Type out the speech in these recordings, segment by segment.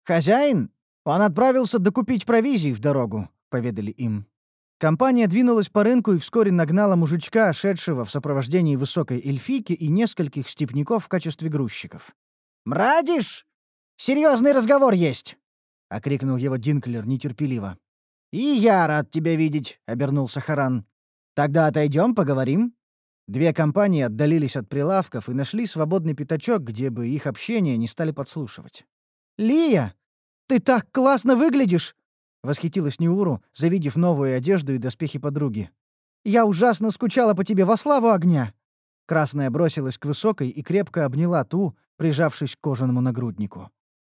«Хозяин? Он отправился докупить провизии в дорогу», — поведали им. Компания двинулась по рынку и вскоре нагнала мужичка, шедшего в сопровождении высокой эльфийки и нескольких степняков в качестве грузчиков. «Мрадиш! Серьезный разговор есть!» — окрикнул его Динклер нетерпеливо. «И я рад тебя видеть», — обернулся Харан. «Тогда отойдем, поговорим». Две компании отдалились от прилавков и нашли свободный пятачок, где бы их общение не стали подслушивать. «Лия, ты так классно выглядишь!» — восхитилась Неуру, завидев новую одежду и доспехи подруги. «Я ужасно скучала по тебе во славу огня!» Красная бросилась к высокой и крепко обняла ту, прижавшись к кожаному нагруднику.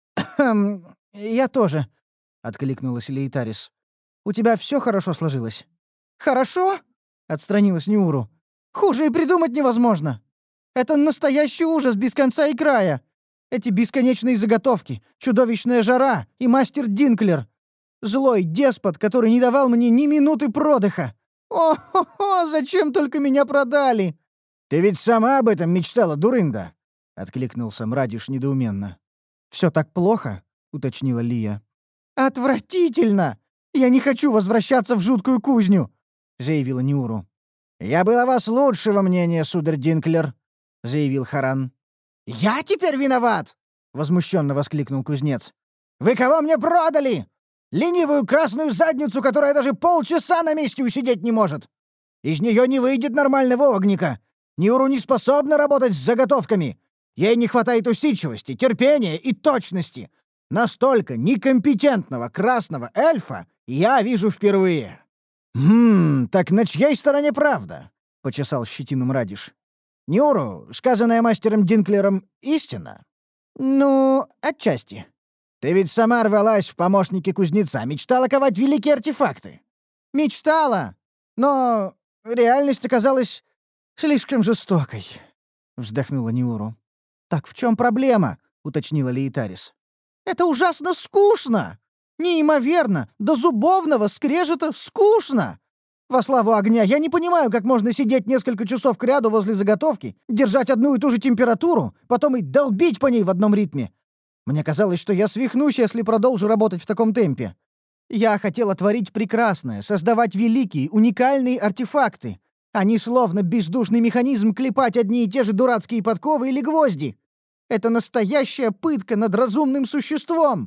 «Я тоже», — откликнулась Лейтарис. «У тебя все хорошо сложилось?» «Хорошо?» — отстранилась Неуру. «Хуже и придумать невозможно. Это настоящий ужас без конца и края. Эти бесконечные заготовки, чудовищная жара и мастер Динклер. Злой деспот, который не давал мне ни минуты продыха. О-хо-хо, зачем только меня продали?» «Ты ведь сама об этом мечтала, дурында!» — откликнулся Мрадиш недоуменно. «Все так плохо?» — уточнила Лия. «Отвратительно! Я не хочу возвращаться в жуткую кузню!» — заявила Неуру. «Я был о вас лучшего мнения, сударь Динклер», — заявил Харан. «Я теперь виноват!» — возмущенно воскликнул кузнец. «Вы кого мне продали? Ленивую красную задницу, которая даже полчаса на месте усидеть не может! Из нее не выйдет нормального огника! Неуру не способна работать с заготовками! Ей не хватает усидчивости, терпения и точности! Настолько некомпетентного красного эльфа я вижу впервые!» Так на чьей стороне правда?» — почесал щетину Мрадиш. «Неуру, сказанное мастером Динклером, истина?» «Ну, отчасти. Ты ведь сама рвалась в помощники кузнеца, мечтала ковать великие артефакты». «Мечтала, но реальность оказалась слишком жестокой», — вздохнула Неуру. «Так в чем проблема?» — уточнила Лейтарис. «Это ужасно скучно! Неимоверно, до зубовного скрежета скучно! Во славу огня, я не понимаю, как можно сидеть несколько часов кряду возле заготовки, держать одну и ту же температуру, потом и долбить по ней в одном ритме. Мне казалось, что я свихнусь, если продолжу работать в таком темпе. Я хотела творить прекрасное, создавать великие, уникальные артефакты, а не словно бездушный механизм клепать одни и те же дурацкие подковы или гвозди. Это настоящая пытка над разумным существом.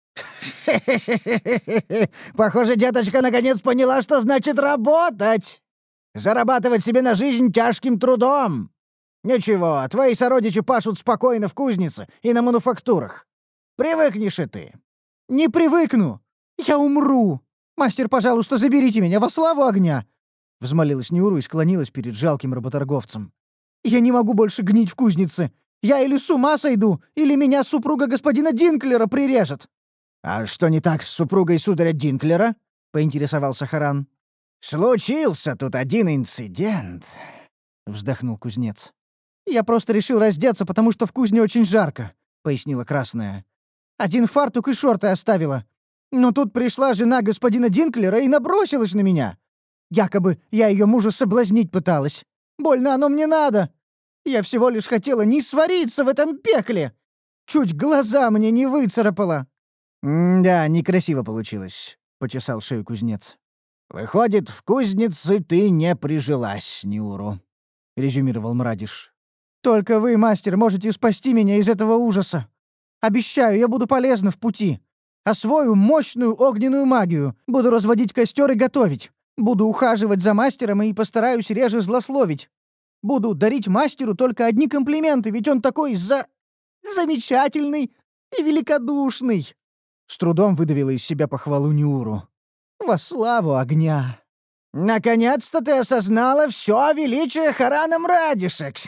Похоже, деточка наконец поняла, что значит работать. Зарабатывать себе на жизнь тяжким трудом. Ничего, твои сородичи пашут спокойно в кузнице и на мануфактурах. Привыкнешь и ты. Не привыкну. Я умру. Мастер, пожалуйста, заберите меня во славу огня. Взмолилась Нюру и склонилась перед жалким работорговцем. Я не могу больше гнить в кузнице. Я или с ума сойду, или меня супруга господина Динклера прирежет. «А что не так с супругой сударя Динклера?» — поинтересовался Харан. «Случился тут один инцидент», — вздохнул кузнец. «Я просто решил раздеться, потому что в кузне очень жарко», — пояснила Красная. «Один фартук и шорты оставила. Но тут пришла жена господина Динклера и набросилась на меня. Якобы я ее мужа соблазнить пыталась. Больно оно мне надо. Я всего лишь хотела не свариться в этом пекле. Чуть глаза мне не выцарапала». «Да, некрасиво получилось», — почесал шею кузнец. «Выходит, в кузнице ты не прижилась, Неуру», — резюмировал Мрадиш. «Только вы, мастер, можете спасти меня из этого ужаса. Обещаю, я буду полезна в пути. Освою мощную огненную магию, буду разводить костер и готовить. Буду ухаживать за мастером и постараюсь реже злословить. Буду дарить мастеру только одни комплименты, ведь он такой замечательный и великодушный». С трудом выдавила из себя похвалу Неуру. «Во славу огня!» «Наконец-то ты осознала все величие Харана Мрадишек!»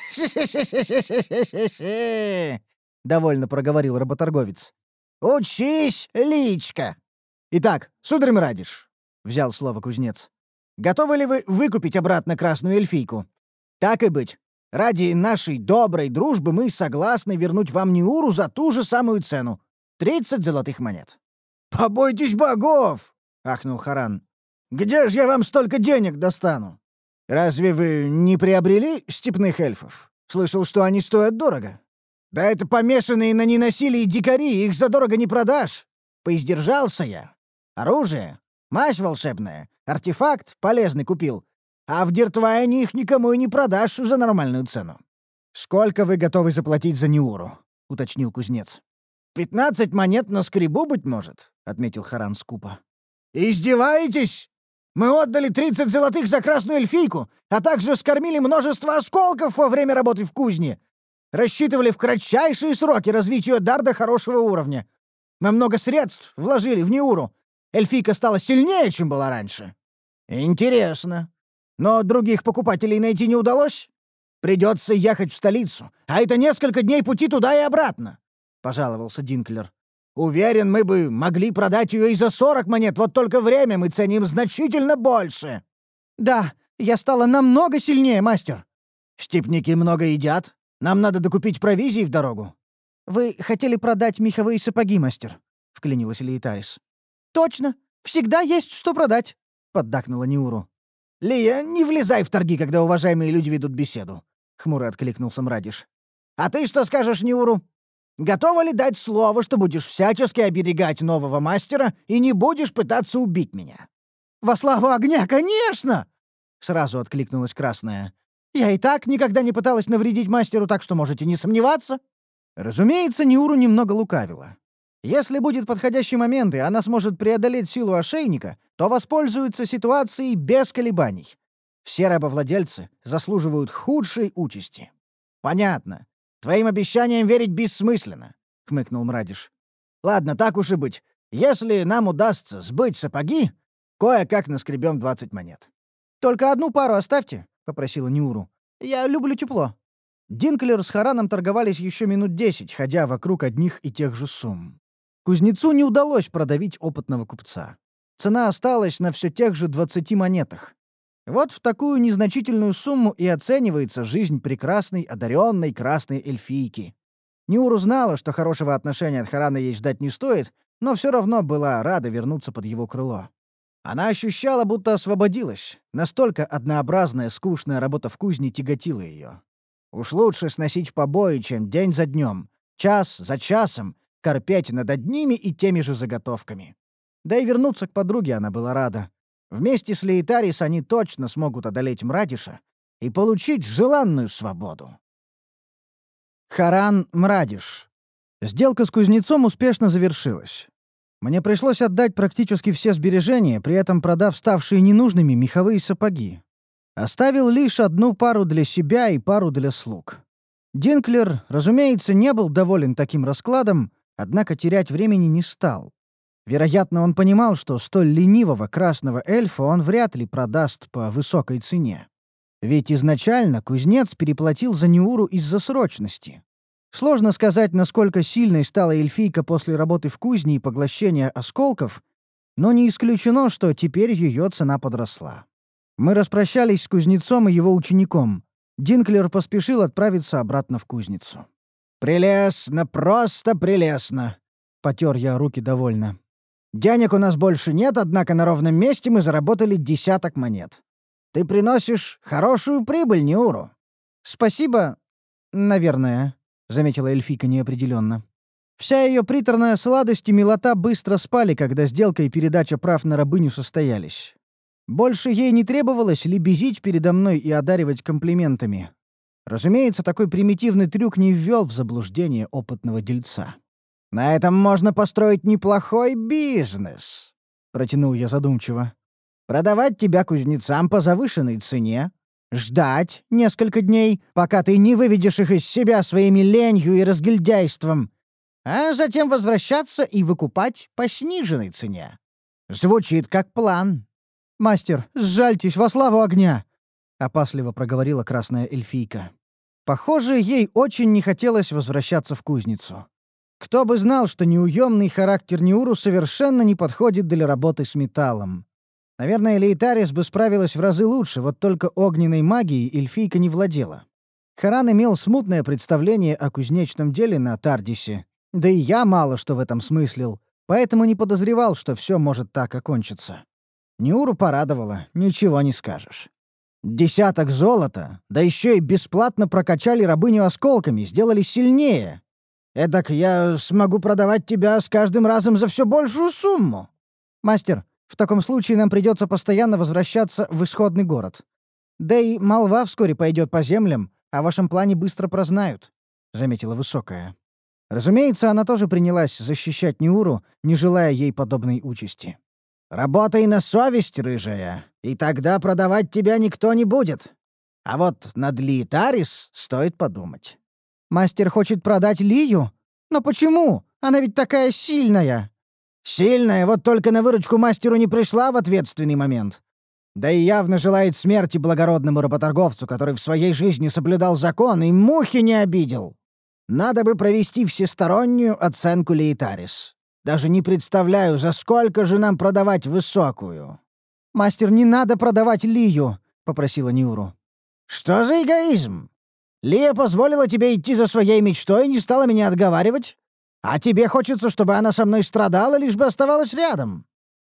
довольно проговорил работорговец. «Учись, личка!» «Итак, сударь Мрадиш», — взял слово кузнец, — «готовы ли вы выкупить обратно красную эльфийку? Так и быть. Ради нашей доброй дружбы мы согласны вернуть вам Неуру за ту же самую цену. 30 золотых монет». «Побойтесь богов!» — ахнул Харан. «Где же я вам столько денег достану? Разве вы не приобрели степных эльфов? Слышал, что они стоят дорого». «Да это помешанные на ненасилии дикари, их задорого не продашь. Поиздержался я. Оружие, мазь волшебная, артефакт полезный купил. А в Диртвайне их никому и не продашь за нормальную цену. «Сколько вы готовы заплатить за Неуру?» — уточнил кузнец. 15 монет на скребу, быть может», — отметил Харан скупо. «Издеваетесь? Мы отдали 30 золотых за красную эльфийку, а также скормили множество осколков во время работы в кузне. Рассчитывали в кратчайшие сроки развить ее дар до хорошего уровня. Мы много средств вложили в Неуру. Эльфийка стала сильнее, чем была раньше». «Интересно. Но других покупателей найти не удалось? Придется ехать в столицу, а это несколько дней пути туда и обратно», — пожаловался Динклер. «Уверен, мы бы могли продать ее и за 40 монет, вот только время мы ценим значительно больше». «Да, я стала намного сильнее, мастер». «Степняки много едят. Нам надо докупить провизии в дорогу». «Вы хотели продать меховые сапоги, мастер», — вклинилась Лейтарис. «Точно. Всегда есть что продать», — поддакнула Неуру. «Лия, не влезай в торги, когда уважаемые люди ведут беседу», — хмуро откликнулся Мрадиш. «А ты что скажешь, Неуру? Готова ли дать слово, что будешь всячески оберегать нового мастера и не будешь пытаться убить меня?» «Во славу огня, конечно!» — сразу откликнулась Красная. «Я и так никогда не пыталась навредить мастеру, так что можете не сомневаться». Разумеется, Неуру немного лукавила. Если будет подходящий момент, и она сможет преодолеть силу ошейника, то воспользуется ситуацией без колебаний. Все рабовладельцы заслуживают худшей участи. «Понятно. Твоим обещаниям верить бессмысленно», — хмыкнул Мрадиш. «Ладно, так уж и быть. Если нам удастся сбыть сапоги, кое-как наскребем 20 монет». «Только одну пару оставьте», — попросила Неуру. «Я люблю тепло». Динклер с Хараном торговались еще минут 10, ходя вокруг одних и тех же сумм. Кузнецу не удалось продавить опытного купца. Цена осталась на все тех же 20 монетах. Вот в такую незначительную сумму и оценивается жизнь прекрасной, одаренной красной эльфийки. Неуру знала, что хорошего отношения от Харана ей ждать не стоит, но все равно была рада вернуться под его крыло. Она ощущала, будто освободилась. Настолько однообразная, скучная работа в кузне тяготила ее. Уж лучше сносить побои, чем день за днем, час за часом, корпеть над одними и теми же заготовками. Да и вернуться к подруге она была рада. Вместе с Лейтарис они точно смогут одолеть Мрадиша и получить желанную свободу. Харан Мрадиш. Сделка с кузнецом успешно завершилась. Мне пришлось отдать практически все сбережения, при этом продав ставшие ненужными меховые сапоги. Оставил лишь одну пару для себя и пару для слуг. Динклер, разумеется, не был доволен таким раскладом, однако терять времени не стал. Вероятно, он понимал, что столь ленивого красного эльфа он вряд ли продаст по высокой цене. Ведь изначально кузнец переплатил за Неуру из-за срочности. Сложно сказать, насколько сильной стала эльфийка после работы в кузне и поглощения осколков, но не исключено, что теперь ее цена подросла. Мы распрощались с кузнецом и его учеником. Динклер поспешил отправиться обратно в кузницу. «Прелестно, просто прелестно!» — потер я руки довольно. «Денег у нас больше нет, однако на ровном месте мы заработали 10 монет. Ты приносишь хорошую прибыль, Неуру». «Спасибо, наверное», — заметила эльфийка неопределенно. Вся ее приторная сладость и милота быстро спали, когда сделка и передача прав на рабыню состоялись. Больше ей не требовалось лебезить передо мной и одаривать комплиментами. Разумеется, такой примитивный трюк не ввел в заблуждение опытного дельца. «На этом можно построить неплохой бизнес», — протянул я задумчиво. «Продавать тебя кузнецам по завышенной цене, ждать несколько дней, пока ты не выведешь их из себя своими ленью и разгильдяйством, а затем возвращаться и выкупать по сниженной цене. Звучит как план». «Мастер, сжальтесь во славу огня!» — опасливо проговорила красная эльфийка. Похоже, ей очень не хотелось возвращаться в кузницу. Кто бы знал, что неуемный характер Неуру совершенно не подходит для работы с металлом. Наверное, Лейтарис бы справилась в разы лучше, вот только огненной магией эльфийка не владела. Харан имел смутное представление о кузнечном деле на Тардисе, да и я мало что в этом смыслил, поэтому не подозревал, что все может так окончиться. Неуру порадовало, ничего не скажешь. 10 золота, да еще и бесплатно прокачали рабыню осколками, сделали сильнее. Эдак я смогу продавать тебя с каждым разом за все большую сумму. Мастер, в таком случае нам придется постоянно возвращаться в исходный город. Да и молва вскоре пойдет по землям, о вашем плане быстро прознают», — заметила Высокая. Разумеется, она тоже принялась защищать Неуру, не желая ей подобной участи. «Работай на совесть, рыжая, и тогда продавать тебя никто не будет. А вот над Лиетарис стоит подумать». «Мастер хочет продать Лию? Но почему? Она ведь такая сильная!» «Сильная, вот только на выручку мастеру не пришла в ответственный момент. Да и явно желает смерти благородному работорговцу, который в своей жизни соблюдал закон и мухи не обидел. Надо бы провести всестороннюю оценку Лиетарис. Даже не представляю, за сколько же нам продавать высокую». «Мастер, не надо продавать Лию», — попросила Нюру. «Что за эгоизм? Лия позволила тебе идти за своей мечтой и не стала меня отговаривать? А тебе хочется, чтобы она со мной страдала, лишь бы оставалась рядом?»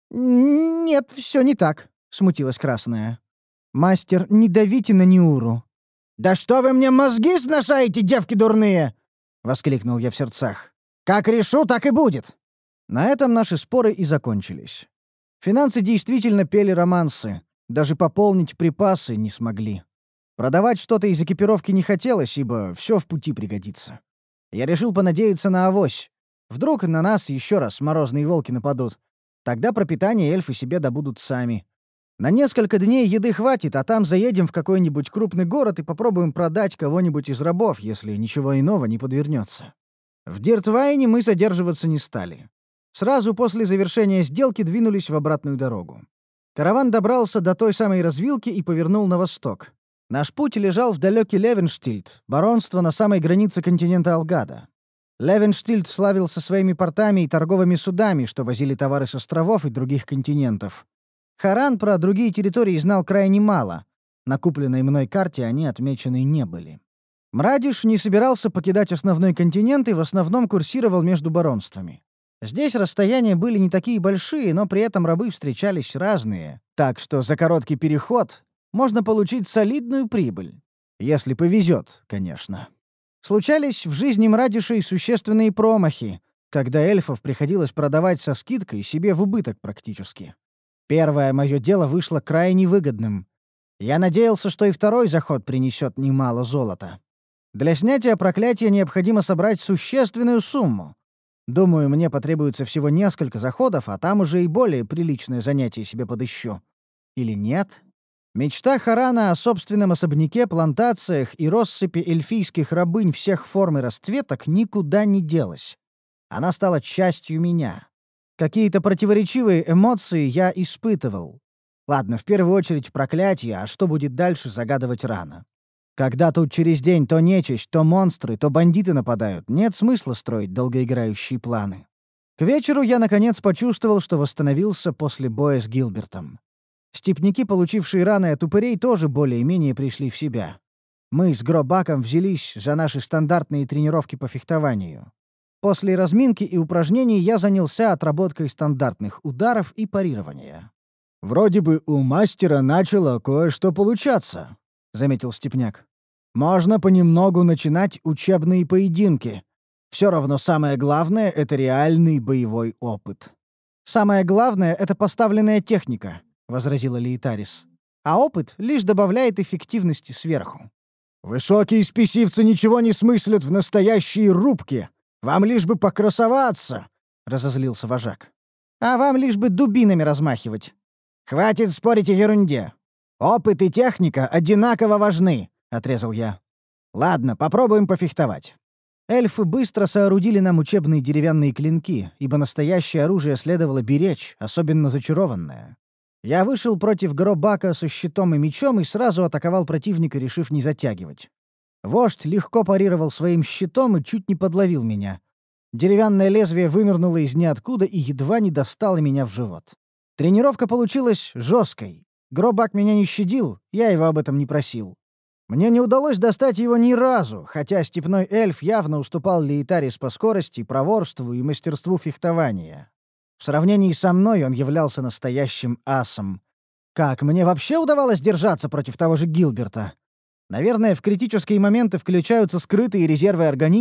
«Нет, все не так», — смутилась Красная. «Мастер, не давите на Ниуру». «Да что вы мне мозги сношаете, девки дурные!» — воскликнул я в сердцах. «Как решу, так и будет!» На этом наши споры и закончились. Финансы действительно пели романсы, даже пополнить припасы не смогли. Продавать что-то из экипировки не хотелось, ибо все в пути пригодится. Я решил понадеяться на авось. Вдруг на нас еще раз морозные волки нападут. Тогда пропитание эльфы себе добудут сами. На несколько дней еды хватит, а там заедем в какой-нибудь крупный город и попробуем продать кого-нибудь из рабов, если ничего иного не подвернется. В Диртвайне мы задерживаться не стали. Сразу после завершения сделки двинулись в обратную дорогу. Караван добрался до той самой развилки и повернул на восток. Наш путь лежал в далекий Левенштильд, баронство на самой границе континента Алгада. Левенштильд славился своими портами и торговыми судами, что возили товары с островов и других континентов. Харан про другие территории знал крайне мало. На купленной мной карте они отмечены не были. Мрадиш не собирался покидать основной континент и в основном курсировал между баронствами. Здесь расстояния были не такие большие, но при этом рабы встречались разные, так что за короткий переход можно получить солидную прибыль. Если повезет, конечно. Случались в жизни Мрадишей существенные промахи, когда эльфов приходилось продавать со скидкой себе в убыток практически. Первое мое дело вышло крайне выгодным. Я надеялся, что и второй заход принесет немало золота. Для снятия проклятия необходимо собрать существенную сумму. Думаю, мне потребуется всего несколько заходов, а там уже и более приличное занятие себе подыщу. Или нет? Мечта Харана о собственном особняке, плантациях и россыпи эльфийских рабынь всех форм и расцветок никуда не делась. Она стала частью меня. Какие-то противоречивые эмоции я испытывал. Ладно, в первую очередь проклятие, а что будет дальше, загадывать рано. Когда тут через день то нечисть, то монстры, то бандиты нападают, нет смысла строить долгоиграющие планы. К вечеру я, наконец, почувствовал, что восстановился после боя с Гилбертом. Степняки, получившие раны от упырей, тоже более-менее пришли в себя. Мы с Гробаком взялись за наши стандартные тренировки по фехтованию. После разминки и упражнений я занялся отработкой стандартных ударов и парирования. «Вроде бы у мастера начало кое-что получаться», — заметил Степняк. «Можно понемногу начинать учебные поединки. Все равно самое главное — это реальный боевой опыт». «Самое главное — это поставленная техника», — возразила Лиетарис. «А опыт лишь добавляет эффективности сверху». «Высокие спесивцы ничего не смыслят в настоящей рубке. Вам лишь бы покрасоваться», — разозлился вожак. «А вам лишь бы дубинами размахивать». «Хватит спорить о ерунде. Опыт и техника одинаково важны», — отрезал я. «Ладно, попробуем пофехтовать». Эльфы быстро соорудили нам учебные деревянные клинки, ибо настоящее оружие следовало беречь, особенно зачарованное. Я вышел против Гробака со щитом и мечом и сразу атаковал противника, решив не затягивать. Вождь легко парировал своим щитом и чуть не подловил меня. Деревянное лезвие вынырнуло из ниоткуда и едва не достало меня в живот. Тренировка получилась жесткой. Гробак меня не щадил, я его об этом не просил. Мне не удалось достать его ни разу, хотя степной эльф явно уступал Лиетарис по скорости, проворству и мастерству фехтования. В сравнении со мной он являлся настоящим асом. Как мне вообще удавалось держаться против того же Гилберта? Наверное, в критические моменты включаются скрытые резервы организма,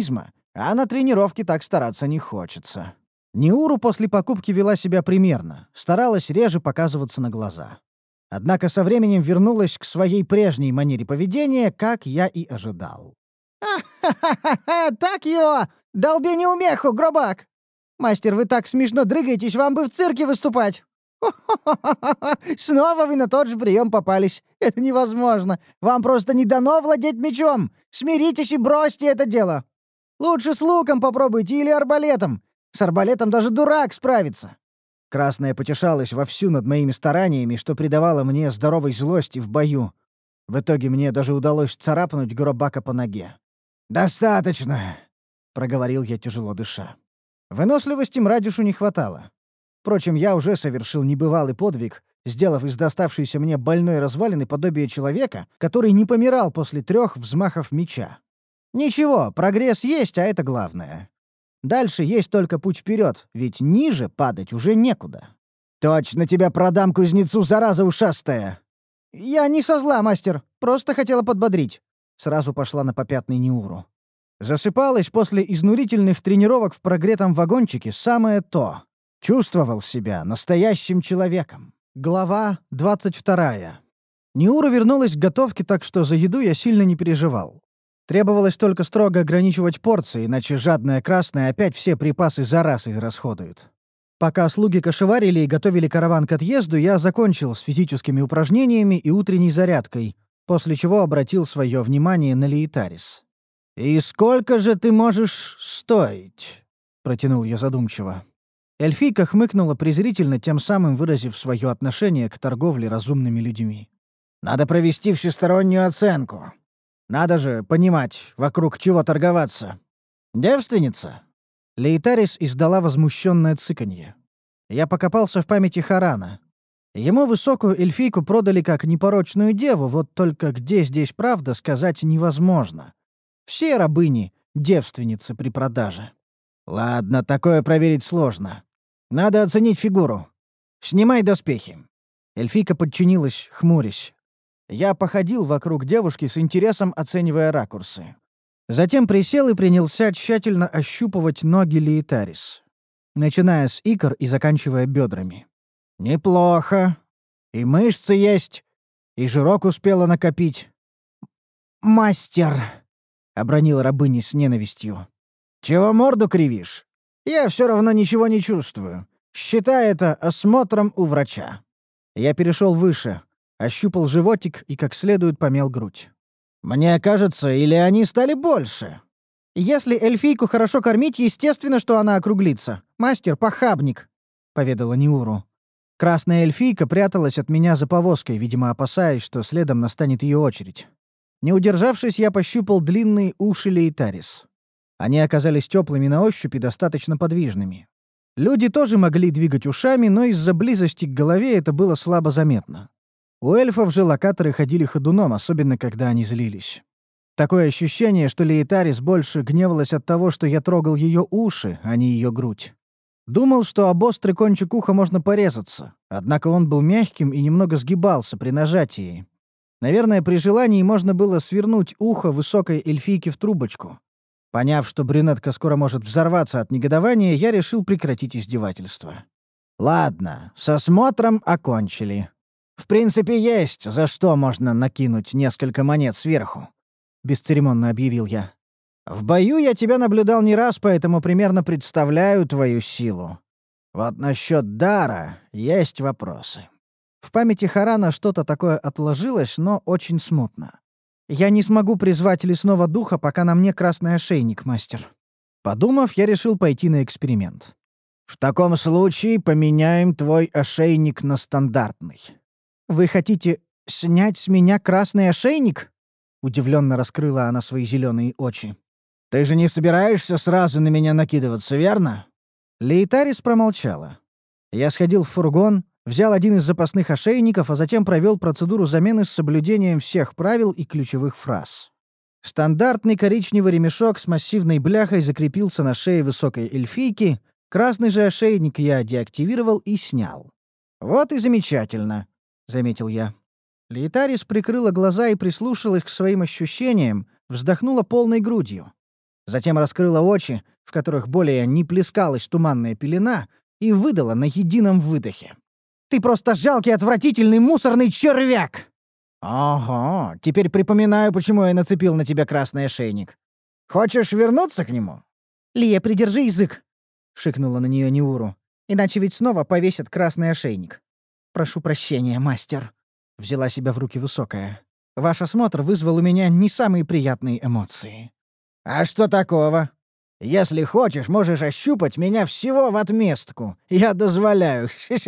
А на тренировке так стараться не хочется. Неуру после покупки вела себя примерно, старалась реже показываться на глаза. Однако со временем вернулась к своей прежней манере поведения, как я и ожидал. «Ха-ха-ха! Так его! Долби неумеху, гробак! Мастер, вы так смешно дрыгаетесь, вам бы в цирке выступать!» Снова вы на тот же прием попались. Это невозможно. Вам просто не дано владеть мечом. Смиритесь и бросьте это дело. Лучше с луком попробуйте или арбалетом. С арбалетом даже дурак справится. Красная потешалась вовсю над моими стараниями, что придавало мне здоровой злости в бою. В итоге мне даже удалось царапнуть Гробака по ноге. «Достаточно», — проговорил я, тяжело дыша. Выносливости Мрадишу не хватало. Впрочем, я уже совершил небывалый подвиг, сделав из доставшейся мне больной развалины подобие человека, который не помирал после 3 взмахов меча. Ничего, прогресс есть, а это главное. Дальше есть только путь вперед, ведь ниже падать уже некуда. «Точно тебя продам кузнецу, зараза ушастая!» «Я не со зла, мастер, просто хотела подбодрить». Сразу пошла на попятный Неуру. Засыпалась после изнурительных тренировок в прогретом вагончике самое то. Чувствовал себя настоящим человеком. Глава 22. Неура вернулась к готовке, так что за еду я сильно не переживал. Требовалось только строго ограничивать порции, иначе жадная красная опять все припасы за раз израсходует. Пока слуги кошеварили и готовили караван к отъезду, я закончил с физическими упражнениями и утренней зарядкой, после чего обратил свое внимание на Лейтарис. «И сколько же ты можешь стоить?» — протянул я задумчиво. Эльфийка хмыкнула презрительно, тем самым выразив свое отношение к торговле разумными людьми. «Надо провести всестороннюю оценку. Надо же понимать, вокруг чего торговаться. Девственница?» Лейтарис издала возмущенное цыканье. Я покопался в памяти Харана. Ему высокую эльфийку продали как непорочную деву, вот только где здесь правда, сказать невозможно. Все рабыни — девственницы при продаже. Ладно, такое проверить сложно. Надо оценить фигуру. Снимай доспехи. Эльфийка подчинилась, хмурясь. Я походил вокруг девушки с интересом, оценивая ракурсы. Затем присел и принялся тщательно ощупывать ноги Лейтарис, начиная с икр и заканчивая бедрами. Неплохо. И мышцы есть, и жирок успела накопить. «Мастер!» — обронила рабыня с ненавистью. «Чего морду кривишь? Я все равно ничего не чувствую. Считай это осмотром у врача». Я перешел выше, ощупал животик и как следует помял грудь. «Мне кажется, или они стали больше?» «Если эльфийку хорошо кормить, естественно, что она округлится. Мастер — похабник», — поведала Неуру. Красная эльфийка пряталась от меня за повозкой, видимо, опасаясь, что следом настанет ее очередь. Не удержавшись, я пощупал длинные уши Лейтарис. Они оказались теплыми на ощупь и достаточно подвижными. Люди тоже могли двигать ушами, но из-за близости к голове это было слабо заметно. У эльфов же локаторы ходили ходуном, особенно когда они злились. Такое ощущение, что Лейтарис больше гневалась от того, что я трогал ее уши, а не ее грудь. Думал, что об острый кончик уха можно порезаться, однако он был мягким и немного сгибался при нажатии. Наверное, при желании можно было свернуть ухо высокой эльфийки в трубочку. Поняв, что брюнетка скоро может взорваться от негодования, я решил прекратить издевательство. «Ладно, с осмотром окончили. В принципе, есть, за что можно накинуть несколько монет сверху», — бесцеремонно объявил я. «В бою я тебя наблюдал не раз, поэтому примерно представляю твою силу. Вот насчет дара есть вопросы». В памяти Харана что-то такое отложилось, но очень смутно. «Я не смогу призвать лесного духа, пока на мне красный ошейник, мастер». Подумав, я решил пойти на эксперимент. «В таком случае поменяем твой ошейник на стандартный». «Вы хотите снять с меня красный ошейник?» Удивленно раскрыла она свои зеленые очи. «Ты же не собираешься сразу на меня накидываться, верно?» Лейтарис промолчала. Я сходил в фургон, взял один из запасных ошейников, а затем провел процедуру замены с соблюдением всех правил и ключевых фраз. Стандартный коричневый ремешок с массивной бляхой закрепился на шее высокой эльфийки, красный же ошейник я деактивировал и снял. «Вот и замечательно», — заметил я. Лейтарис прикрыла глаза и прислушалась к своим ощущениям, вздохнула полной грудью. Затем раскрыла очи, в которых более не плескалась туманная пелена, и выдала на едином выдохе: «Ты просто жалкий, отвратительный, мусорный червяк!» «Ого, теперь припоминаю, почему я нацепил на тебя красный ошейник. Хочешь вернуться к нему?» «Лия, придержи язык!» — шикнула на нее Неуру. «Иначе ведь снова повесят красный ошейник». «Прошу прощения, мастер», — взяла себя в руки Высокая. «Ваш осмотр вызвал у меня не самые приятные эмоции». «А что такого? Если хочешь, можешь ощупать меня всего в отместку. Я дозволяю.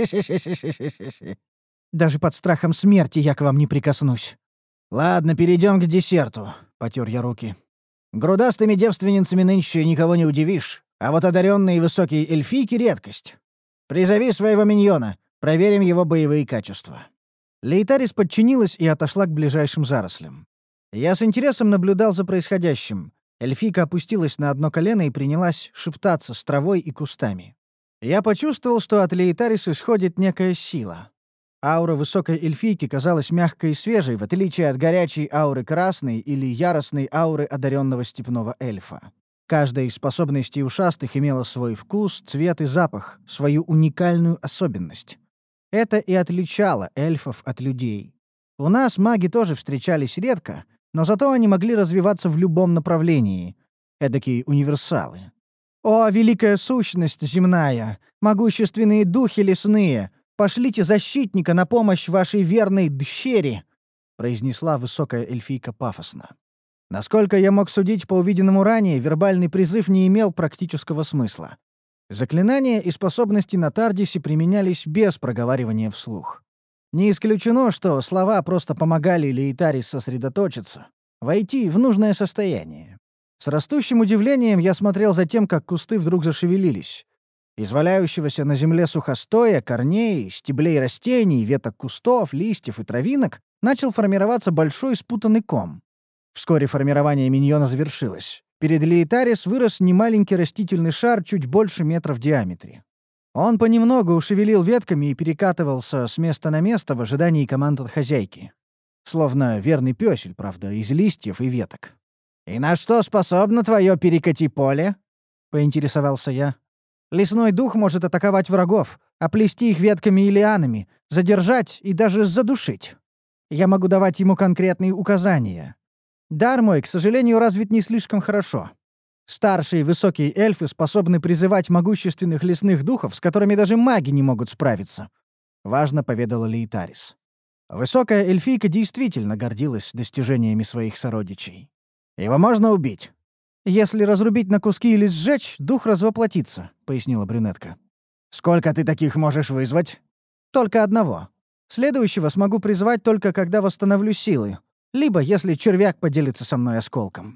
Даже под страхом смерти я к вам не прикоснусь». «Ладно, перейдем к десерту», — потер я руки. «Грудастыми девственницами нынче никого не удивишь, а вот одаренные высокие эльфийки — редкость. Призови своего миньона, проверим его боевые качества». Лейтарис подчинилась и отошла к ближайшим зарослям. Я с интересом наблюдал за происходящим. Эльфийка опустилась на одно колено и принялась шептаться с травой и кустами. Я почувствовал, что от Лейтарис исходит некая сила. Аура высокой эльфийки казалась мягкой и свежей, в отличие от горячей ауры красной или яростной ауры одаренного степного эльфа. Каждая из способностей ушастых имела свой вкус, цвет и запах, свою уникальную особенность. Это и отличало эльфов от людей. У нас маги тоже встречались редко, но зато они могли развиваться в любом направлении. Эдакие универсалы. «О, великая сущность земная! Могущественные духи лесные! Пошлите защитника на помощь вашей верной дщери!» — произнесла высокая эльфийка пафосно. Насколько я мог судить по увиденному ранее, вербальный призыв не имел практического смысла. Заклинания и способности на Тардисе применялись без проговаривания вслух. Не исключено, что слова просто помогали Лейтарис сосредоточиться, войти в нужное состояние. С растущим удивлением я смотрел за тем, как кусты вдруг зашевелились. Из валяющегося на земле сухостоя, корней, стеблей растений, веток кустов, листьев и травинок начал формироваться большой спутанный ком. Вскоре формирование миньона завершилось. Перед Лейтарис вырос немаленький растительный шар чуть больше метра в диаметре. Он понемногу ушевелил ветками и перекатывался с места на место в ожидании команд от хозяйки. Словно верный пёсель, правда, из листьев и веток. «И на что способно твое перекати-поле?» — поинтересовался я. «Лесной дух может атаковать врагов, оплести их ветками и лианами, задержать и даже задушить. Я могу давать ему конкретные указания. Дар мой, к сожалению, развит не слишком хорошо. Старшие высокие эльфы способны призывать могущественных лесных духов, с которыми даже маги не могут справиться», — важно поведала Лейтарис. Высокая эльфийка действительно гордилась достижениями своих сородичей. «Его можно убить?» «Если разрубить на куски или сжечь, дух развоплотится», — пояснила брюнетка. «Сколько ты таких можешь вызвать?» «Только одного. Следующего смогу призвать только когда восстановлю силы, либо если червяк поделится со мной осколком».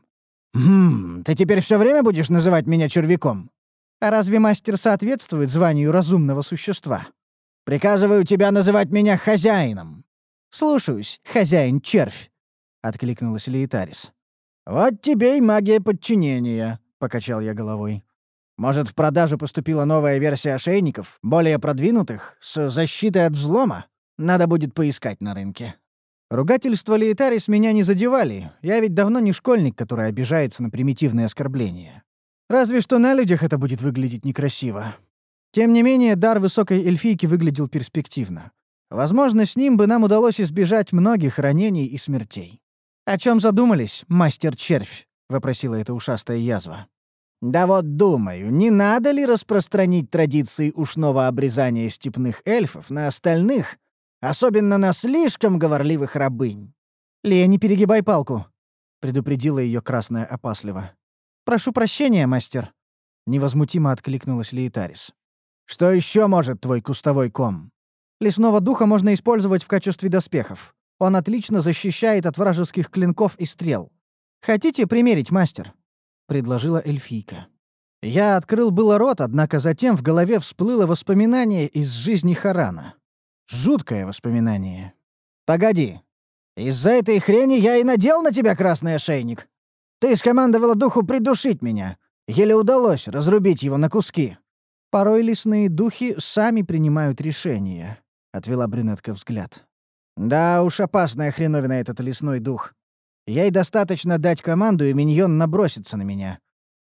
Ты теперь все время будешь называть меня червяком? А разве мастер соответствует званию разумного существа? Приказываю тебя называть меня хозяином». «Слушаюсь, хозяин-червь», — откликнулась Лейтарис. «Вот тебе и магия подчинения», — покачал я головой. «Может, в продажу поступила новая версия ошейников, более продвинутых, с защитой от взлома? Надо будет поискать на рынке». Ругательства Лейтарис меня не задевали, я ведь давно не школьник, который обижается на примитивные оскорбления. Разве что на людях это будет выглядеть некрасиво. Тем не менее, дар высокой эльфийки выглядел перспективно. Возможно, с ним бы нам удалось избежать многих ранений и смертей. «О чем задумались, мастер-червь?» — вопросила эта ушастая язва. «Да вот думаю, не надо ли распространить традиции ушного обрезания степных эльфов на остальных, особенно на слишком говорливых рабынь?» «Лея, не перегибай палку», — предупредила ее красная опасливо. «Прошу прощения, мастер», — невозмутимо откликнулась Лейтарис. «Что еще может твой кустовой ком?» «Лесного духа можно использовать в качестве доспехов. Он отлично защищает от вражеских клинков и стрел. Хотите примерить, мастер?» — предложила эльфийка. Я открыл было рот, однако затем в голове всплыло воспоминание из жизни Харана. Жуткое воспоминание. «Погоди. Из-за этой хрени я и надел на тебя красный ошейник. Ты скомандовала духу придушить меня. Еле удалось разрубить его на куски». «Порой лесные духи сами принимают решения», — отвела брюнетка взгляд. «Да уж, опасная хреновина этот лесной дух. Ей достаточно дать команду, и миньон набросится на меня.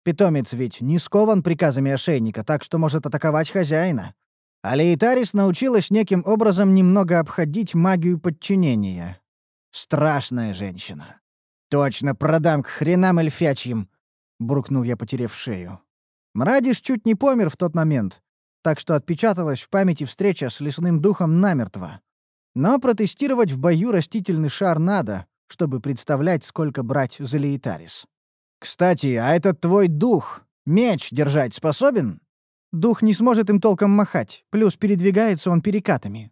Питомец ведь не скован приказами ошейника, так что может атаковать хозяина. А Лейтарис научилась неким образом немного обходить магию подчинения. Страшная женщина. «Точно продам к хренам эльфячьим!» — буркнул я, потеряв шею. Мрадиш чуть не помер в тот момент, так что отпечаталась в памяти встреча с лесным духом намертво. Но протестировать в бою растительный шар надо, чтобы представлять, сколько брать за Лейтарис. «Кстати, а этот твой дух меч держать способен?» «Дух не сможет им толком махать, плюс передвигается он перекатами».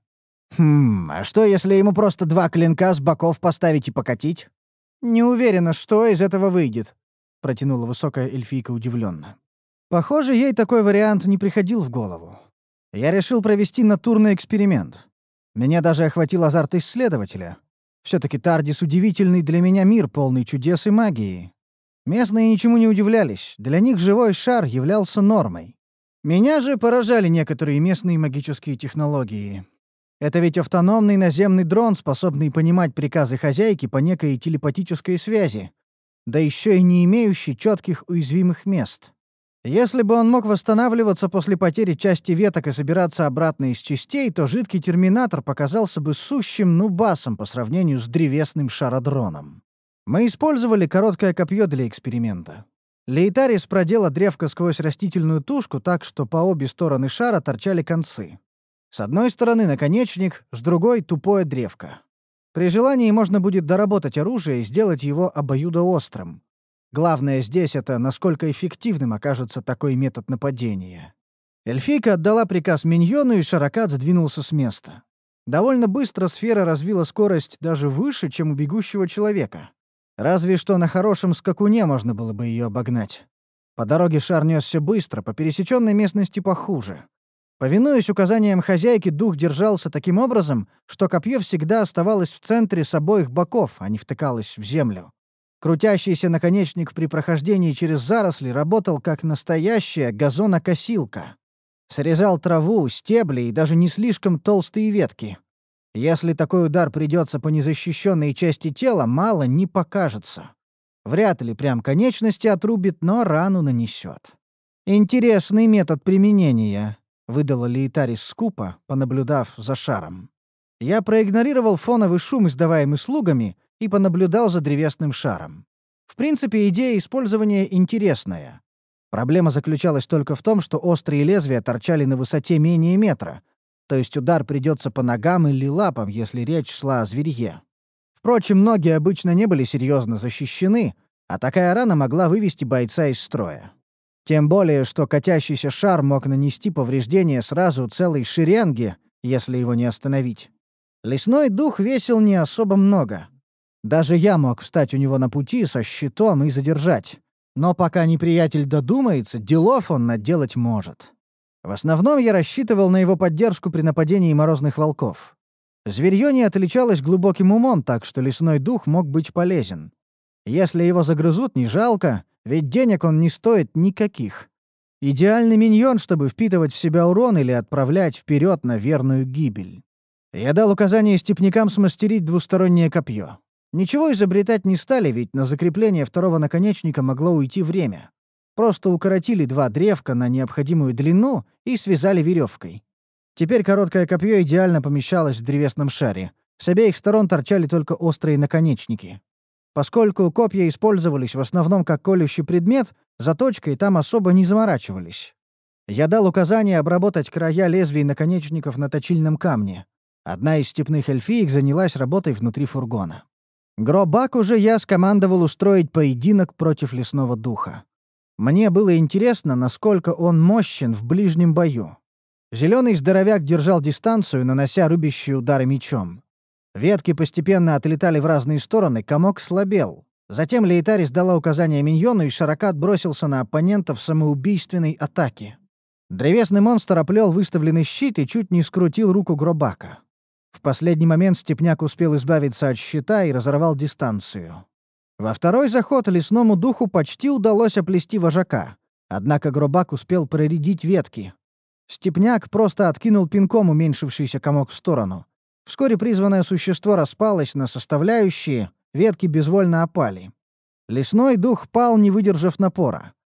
А что, если ему просто 2 клинка с боков поставить и покатить?» «Не уверена, что из этого выйдет», — протянула высокая эльфийка удивленно. Похоже, ей такой вариант не приходил в голову. Я решил провести натурный эксперимент. Меня даже охватил азарт исследователя. Все-таки Тардис — удивительный для меня мир, полный чудес и магии. Местные ничему не удивлялись, для них живой шар являлся нормой. Меня же поражали некоторые местные магические технологии. Это ведь автономный наземный дрон, способный понимать приказы хозяйки по некой телепатической связи, да еще и не имеющий четких уязвимых мест. Если бы он мог восстанавливаться после потери части веток и собираться обратно из частей, то жидкий терминатор показался бы сущим нубасом по сравнению с древесным шародроном. Мы использовали короткое копье для эксперимента. Лейтарис продела древко сквозь растительную тушку так, что по обе стороны шара торчали концы. С одной стороны наконечник, с другой — тупое древко. При желании можно будет доработать оружие и сделать его обоюдоострым. Главное здесь — это насколько эффективным окажется такой метод нападения. Эльфийка отдала приказ миньону, и Шаракат сдвинулся с места. Довольно быстро сфера развила скорость даже выше, чем у бегущего человека. Разве что на хорошем скакуне можно было бы ее обогнать. По дороге шар несся быстро, по пересеченной местности похуже. Повинуясь указаниям хозяйки, дух держался таким образом, что копье всегда оставалось в центре с обоих боков, а не втыкалось в землю. Крутящийся наконечник при прохождении через заросли работал как настоящая газонокосилка. Срезал траву, стебли и даже не слишком толстые ветки. Если такой удар придется по незащищенной части тела, мало не покажется. Вряд ли прям конечности отрубит, но рану нанесет. «Интересный метод применения», — выдала Лейтарис скупо, понаблюдав за шаром. Я проигнорировал фоновый шум, издаваемый слугами, и понаблюдал за древесным шаром. В принципе, идея использования интересная. Проблема заключалась только в том, что острые лезвия торчали на высоте менее метра, то есть удар придется по ногам или лапам, если речь шла о зверье. Впрочем, ноги обычно не были серьезно защищены, а такая рана могла вывести бойца из строя. Тем более, что катящийся шар мог нанести повреждения сразу целой шеренге, если его не остановить. Лесной дух весил не особо много. Даже я мог встать у него на пути со щитом и задержать. Но пока неприятель додумается, делов он наделать может. В основном я рассчитывал на его поддержку при нападении морозных волков. Зверье не отличалось глубоким умом, так что лесной дух мог быть полезен. Если его загрызут, не жалко, ведь денег он не стоит никаких. Идеальный миньон, чтобы впитывать в себя урон или отправлять вперед на верную гибель. Я дал указание степнякам смастерить двустороннее копье. Ничего изобретать не стали, ведь на закрепление второго наконечника могло уйти время. Просто укоротили 2 древка на необходимую длину и связали веревкой. Теперь короткое копье идеально помещалось в древесном шаре. С обеих сторон торчали только острые наконечники. Поскольку копья использовались в основном как колющий предмет, заточкой там особо не заморачивались. Я дал указание обработать края лезвий наконечников на точильном камне. Одна из степных эльфиек занялась работой внутри фургона. Гробак уже я скомандовал устроить поединок против лесного духа. Мне было интересно, насколько он мощен в ближнем бою. Зеленый здоровяк держал дистанцию, нанося рубящие удары мечом. Ветки постепенно отлетали в разные стороны, комок слабел. Затем Лейтарис дала указание миньону, и Шаракат бросился на оппонента в самоубийственной атаке. Древесный монстр оплел выставленный щит и чуть не скрутил руку Гробака. В последний момент степняк успел избавиться от щита и разорвал дистанцию. Во второй заход лесному духу почти удалось оплести вожака, однако Гробак успел проредить ветки. Степняк просто откинул пинком уменьшившийся комок в сторону. Вскоре призванное существо распалось на составляющие, ветки безвольно опали. Лесной дух пал, не выдержав напора. В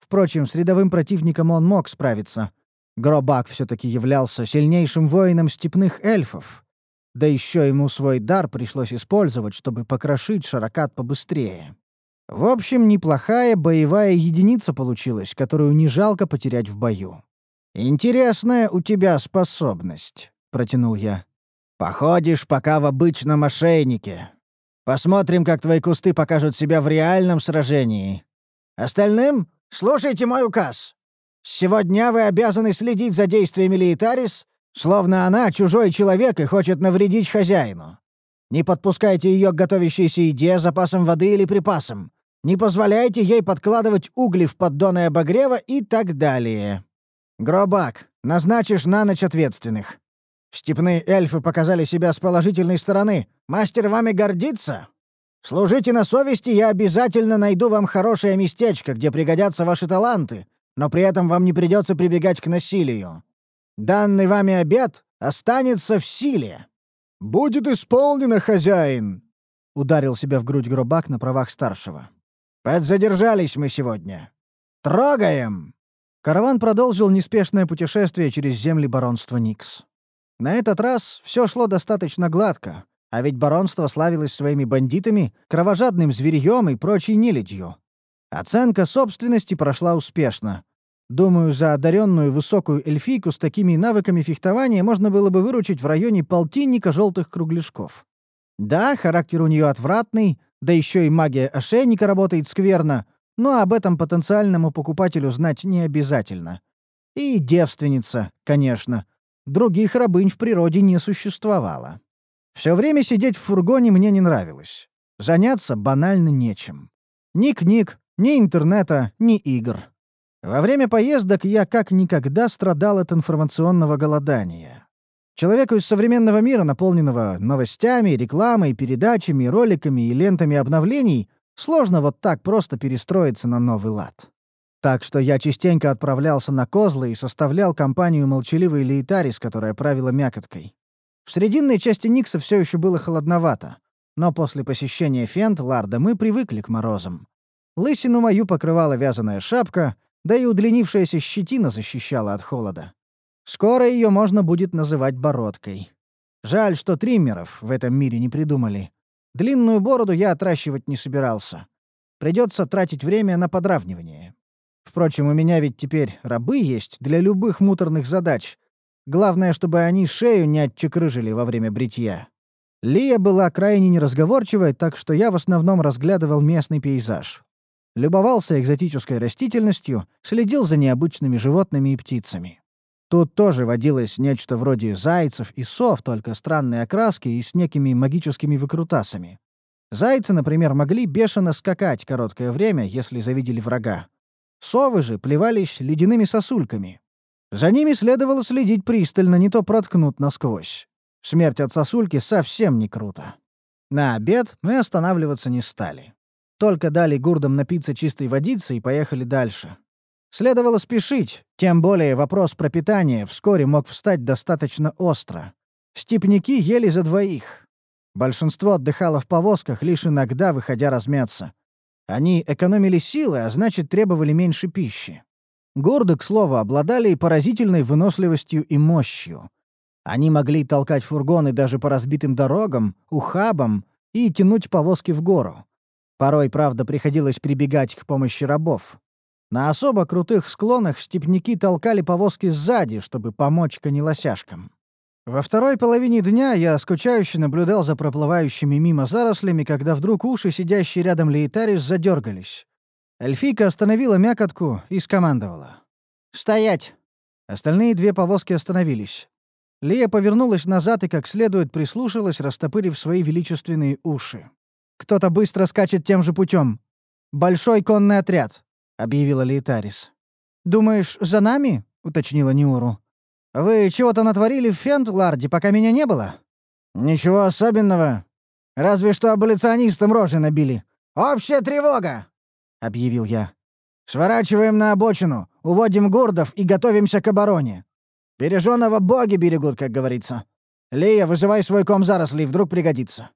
Впрочем, с рядовым противником он мог справиться. Гробак все-таки являлся сильнейшим воином степных эльфов. Да еще ему свой дар пришлось использовать, чтобы покрошить Шаракат побыстрее. В общем, неплохая боевая единица получилась, которую не жалко потерять в бою. «Интересная у тебя способность», — протянул я. «Походишь пока в обычном ошейнике. Посмотрим, как твои кусты покажут себя в реальном сражении. Остальным слушайте мой указ. С сего дня вы обязаны следить за действиями Лейтарис, словно она чужой человек и хочет навредить хозяину. Не подпускайте ее к готовящейся еде, запасам воды или припасам. Не позволяйте ей подкладывать угли в поддоны обогрева и так далее. Гробак, назначишь на ночь ответственных. Степные эльфы показали себя с положительной стороны. Мастер вами гордится? Служите на совести, я обязательно найду вам хорошее местечко, где пригодятся ваши таланты, но при этом вам не придется прибегать к насилию. Данный вами обет останется в силе». «Будет исполнено, хозяин!» — ударил себя в грудь Гробак на правах старшего. «Подзадержались мы сегодня. Трогаем!» Караван продолжил неспешное путешествие через земли баронства Никс. На этот раз все шло достаточно гладко, а ведь баронство славилось своими бандитами, кровожадным зверьем и прочей нелюдью. Оценка собственности прошла успешно. Думаю, за одаренную высокую эльфийку с такими навыками фехтования можно было бы выручить в районе полтинника желтых кругляшков. Да, характер у нее отвратный, да еще и магия ошейника работает скверно, но об этом потенциальному покупателю знать не обязательно. И девственница, конечно. Других рабынь в природе не существовало. Все время сидеть в фургоне мне не нравилось. Заняться банально нечем. Ни книг, ни интернета, ни игр. Во время поездок я как никогда страдал от информационного голодания. Человеку из современного мира, наполненного новостями, рекламой, передачами, роликами и лентами обновлений, сложно вот так просто перестроиться на новый лад. Так что я частенько отправлялся на козлы и составлял компанию молчаливой Лейтарис, которая правила мякоткой. В срединной части Никса все еще было холодновато, но после посещения Фент-Ларда мы привыкли к морозам. Лысину мою покрывала вязаная шапка, да и удлинившаяся щетина защищала от холода. Скоро ее можно будет называть бородкой. Жаль, что триммеров в этом мире не придумали. Длинную бороду я отращивать не собирался. Придется тратить время на подравнивание. Впрочем, у меня ведь теперь рабы есть для любых муторных задач. Главное, чтобы они шею не отчекрыжили во время бритья. Лия была крайне неразговорчивой, так что я в основном разглядывал местный пейзаж. Любовался экзотической растительностью, следил за необычными животными и птицами. Тут тоже водилось нечто вроде зайцев и сов, только странной окраски и с некими магическими выкрутасами. Зайцы, например, могли бешено скакать короткое время, если завидели врага. Совы же плевались ледяными сосульками. За ними следовало следить пристально, не то проткнут насквозь. Смерть от сосульки совсем не круто. На обед мы останавливаться не стали. Только дали гурдам напиться чистой водицы и поехали дальше. Следовало спешить, тем более вопрос пропитания вскоре мог встать достаточно остро. Степняки ели за двоих. Большинство отдыхало в повозках, лишь иногда выходя размяться. Они экономили силы, а значит, требовали меньше пищи. Гурды, к слову, обладали поразительной выносливостью и мощью. Они могли толкать фургоны даже по разбитым дорогам, ухабам и тянуть повозки в гору. Порой, правда, приходилось прибегать к помощи рабов. На особо крутых склонах степняки толкали повозки сзади, чтобы помочь конелосяжкам. Во второй половине дня я скучающе наблюдал за проплывающими мимо зарослями, когда вдруг уши, сидящие рядом Лейтарис, задергались. Эльфийка остановила мякотку и скомандовала: «Стоять!» Остальные две повозки остановились. Лия повернулась назад и как следует прислушалась, растопырив свои величественные уши. «Кто-то быстро скачет тем же путем. Большой конный отряд», — объявила Лейтарис. «Думаешь, за нами?» — уточнила Ниуру. «Вы чего-то натворили в Фент-Ларде, пока меня не было?» «Ничего особенного. Разве что аболиционистам рожи набили. Общая тревога!» — объявил я. «Сворачиваем на обочину, уводим гурдов и готовимся к обороне. Береженого боги берегут, как говорится. Лия, вызывай свой ком зарослей, вдруг пригодится».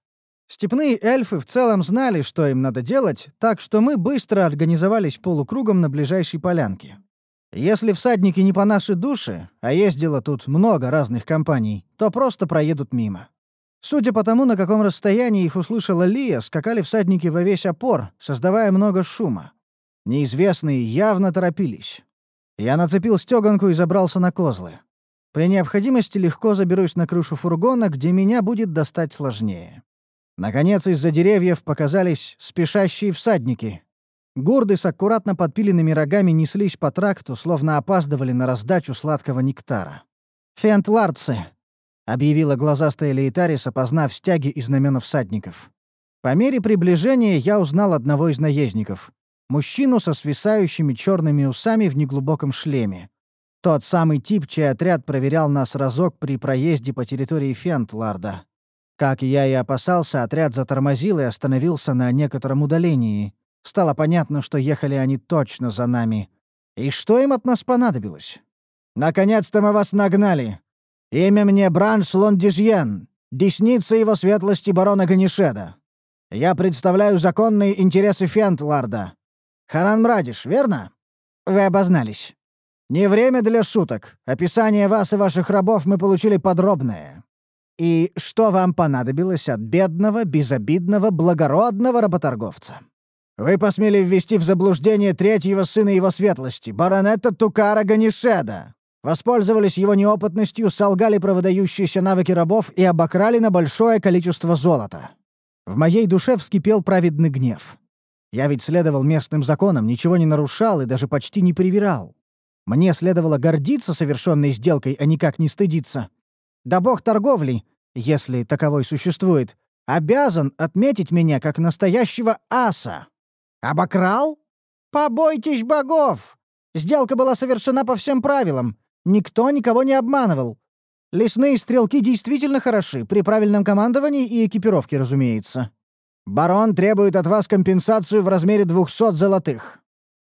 Степные эльфы в целом знали, что им надо делать, так что мы быстро организовались полукругом на ближайшей полянке. Если всадники не по нашей душе, а ездило тут много разных компаний, то просто проедут мимо. Судя по тому, на каком расстоянии их услышала Лия, скакали всадники во весь опор, создавая много шума. Неизвестные явно торопились. Я нацепил стёганку и забрался на козлы. При необходимости легко заберусь на крышу фургона, где меня будет достать сложнее. Наконец, из-за деревьев показались спешащие всадники. Гурды с аккуратно подпиленными рогами неслись по тракту, словно опаздывали на раздачу сладкого нектара. «Фентларцы!» — объявила глазастая Лейтарис, опознав стяги и знамена всадников. По мере приближения я узнал одного из наездников. Мужчину со свисающими черными усами в неглубоком шлеме. Тот самый тип, чей отряд проверял нас разок при проезде по территории Фентларда. Как я и опасался, отряд затормозил и остановился на некотором удалении. Стало понятно, что ехали они точно за нами. И что им от нас понадобилось? «Наконец-то мы вас нагнали! Имя мне Бранш Лондижьен, десница его светлости барона Ганишеда. Я представляю законные интересы Фентларда. Харан Мрадиш, верно? Вы обознались. Не время для шуток. Описание вас и ваших рабов мы получили подробное. И что вам понадобилось от бедного, безобидного, благородного работорговца? Вы посмели ввести в заблуждение третьего сына его светлости, баронета Тукара Ганишеда. Воспользовались его неопытностью, солгали про выдающиеся навыки рабов и обокрали на большое количество золота. В моей душе вскипел праведный гнев. Я ведь следовал местным законам, ничего не нарушал и даже почти не привирал. Мне следовало гордиться совершенной сделкой, а никак не стыдиться. Да бог торговли, если таковой существует, обязан отметить меня как настоящего аса. Обокрал? Побойтесь богов! Сделка была совершена по всем правилам. Никто никого не обманывал. Лесные стрелки действительно хороши, при правильном командовании и экипировке, разумеется. Барон требует от вас компенсацию в размере 200 золотых.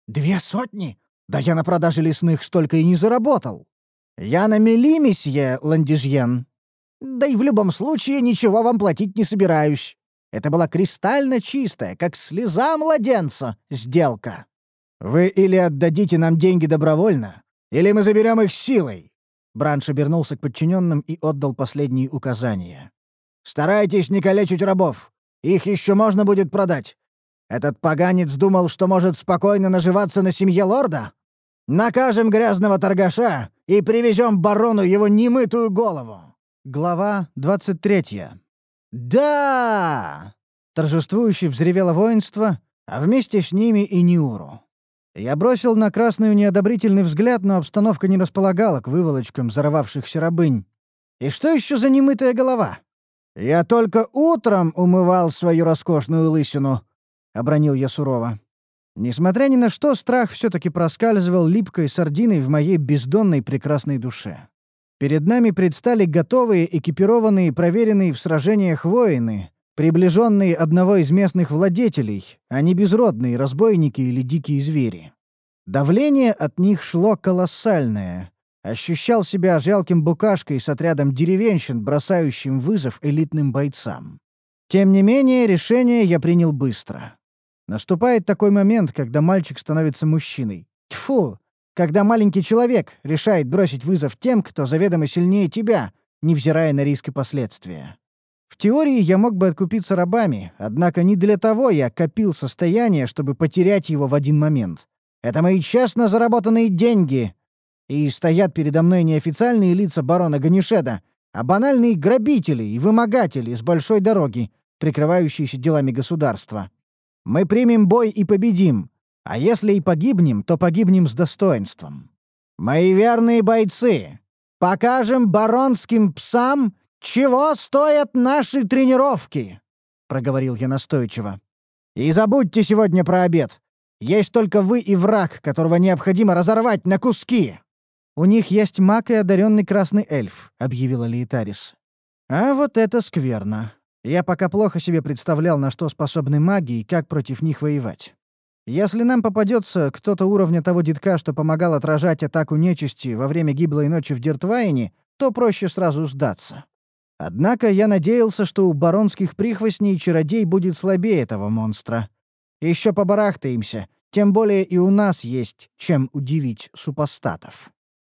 200? Да я на продаже лесных столько и не заработал. Я на мели, месье Ландижьен. Да и в любом случае ничего вам платить не собираюсь. Это была кристально чистая, как слеза младенца, сделка. Вы или отдадите нам деньги добровольно, или мы заберем их силой. Бранш обернулся к подчиненным и отдал последние указания. Старайтесь не калечить рабов. Их еще можно будет продать. Этот поганец думал, что может спокойно наживаться на семье лорда? Накажем грязного торгаша и привезем барону его немытую голову. Глава 23. «Да!» — торжествующе взревело воинство, а вместе с ними и Ниуру. Я бросил на красную неодобрительный взгляд, но обстановка не располагала к выволочкам взорвавшихся рабынь. И что еще за немытая голова? «Я только утром умывал свою роскошную лысину», — обронил я сурово. Несмотря ни на что, страх все-таки проскальзывал липкой сардиной в моей бездонной прекрасной душе. Перед нами предстали готовые, экипированные, проверенные в сражениях воины, приближенные одного из местных владетелей, а не безродные разбойники или дикие звери. Давление от них шло колоссальное. Ощущал себя жалким букашкой с отрядом деревенщин, бросающим вызов элитным бойцам. Тем не менее, решение я принял быстро. Наступает такой момент, когда мальчик становится мужчиной. Тьфу! Когда маленький человек решает бросить вызов тем, кто заведомо сильнее тебя, невзирая на риск и последствия. В теории я мог бы откупиться рабами, однако не для того я копил состояние, чтобы потерять его в один момент. Это мои честно заработанные деньги. И стоят передо мной не официальные лица барона Ганишеда, а банальные грабители и вымогатели с большой дороги, прикрывающиеся делами государства. Мы примем бой и победим. А если и погибнем, то погибнем с достоинством. Мои верные бойцы, покажем баронским псам, чего стоят наши тренировки, проговорил я настойчиво. И забудьте сегодня про обед. Есть только вы и враг, которого необходимо разорвать на куски. У них есть маг и одаренный красный эльф, объявила Лейтарис. А вот это скверно. Я пока плохо себе представлял, на что способны маги и как против них воевать. Если нам попадется кто-то уровня того детка, что помогал отражать атаку нечисти во время гиблой ночи в Диртвайне, то проще сразу сдаться. Однако я надеялся, что у баронских прихвостней чародей будет слабее этого монстра. Еще побарахтаемся, тем более и у нас есть чем удивить супостатов.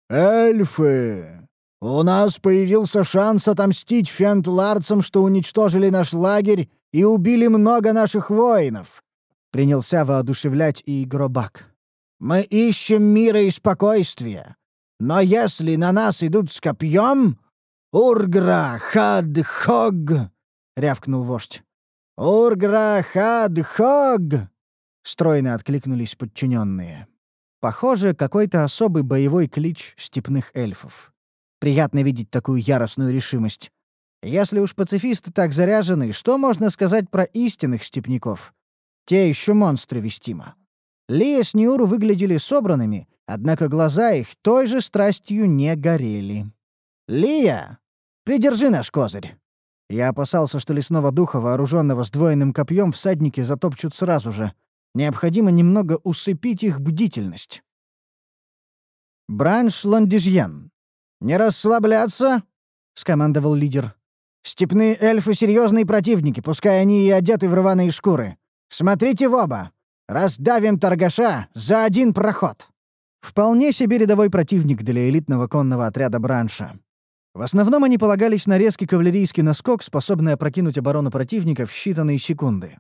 «Эльфы! У нас появился шанс отомстить фентларцам, что уничтожили наш лагерь и убили много наших воинов!» — принялся воодушевлять и Гробак. «Мы ищем мира и спокойствия. Но если на нас идут с копьем... «Ургра, хад, хог!» — рявкнул вождь. «Ургра, хад, хог!» — стройно откликнулись подчиненные. Похоже, какой-то особый боевой клич степных эльфов. Приятно видеть такую яростную решимость. Если уж пацифисты так заряжены, что можно сказать про истинных степняков? Те еще монстры вестимо. Лия с Ниуру выглядели собранными, однако глаза их той же страстью не горели. «Лия, придержи наш козырь!» Я опасался, что лесного духа, вооруженного сдвоенным копьем, всадники затопчут сразу же. Необходимо немного усыпить их бдительность. «Бранш Ландижьян, не расслабляться!» — скомандовал лидер. «Степные эльфы — серьезные противники, пускай они и одеты в рваные шкуры. Смотрите в оба! Раздавим торгаша за один проход!» Вполне себе рядовой противник для элитного конного отряда Бранша. В основном они полагались на резкий кавалерийский наскок, способный опрокинуть оборону противника в считанные секунды.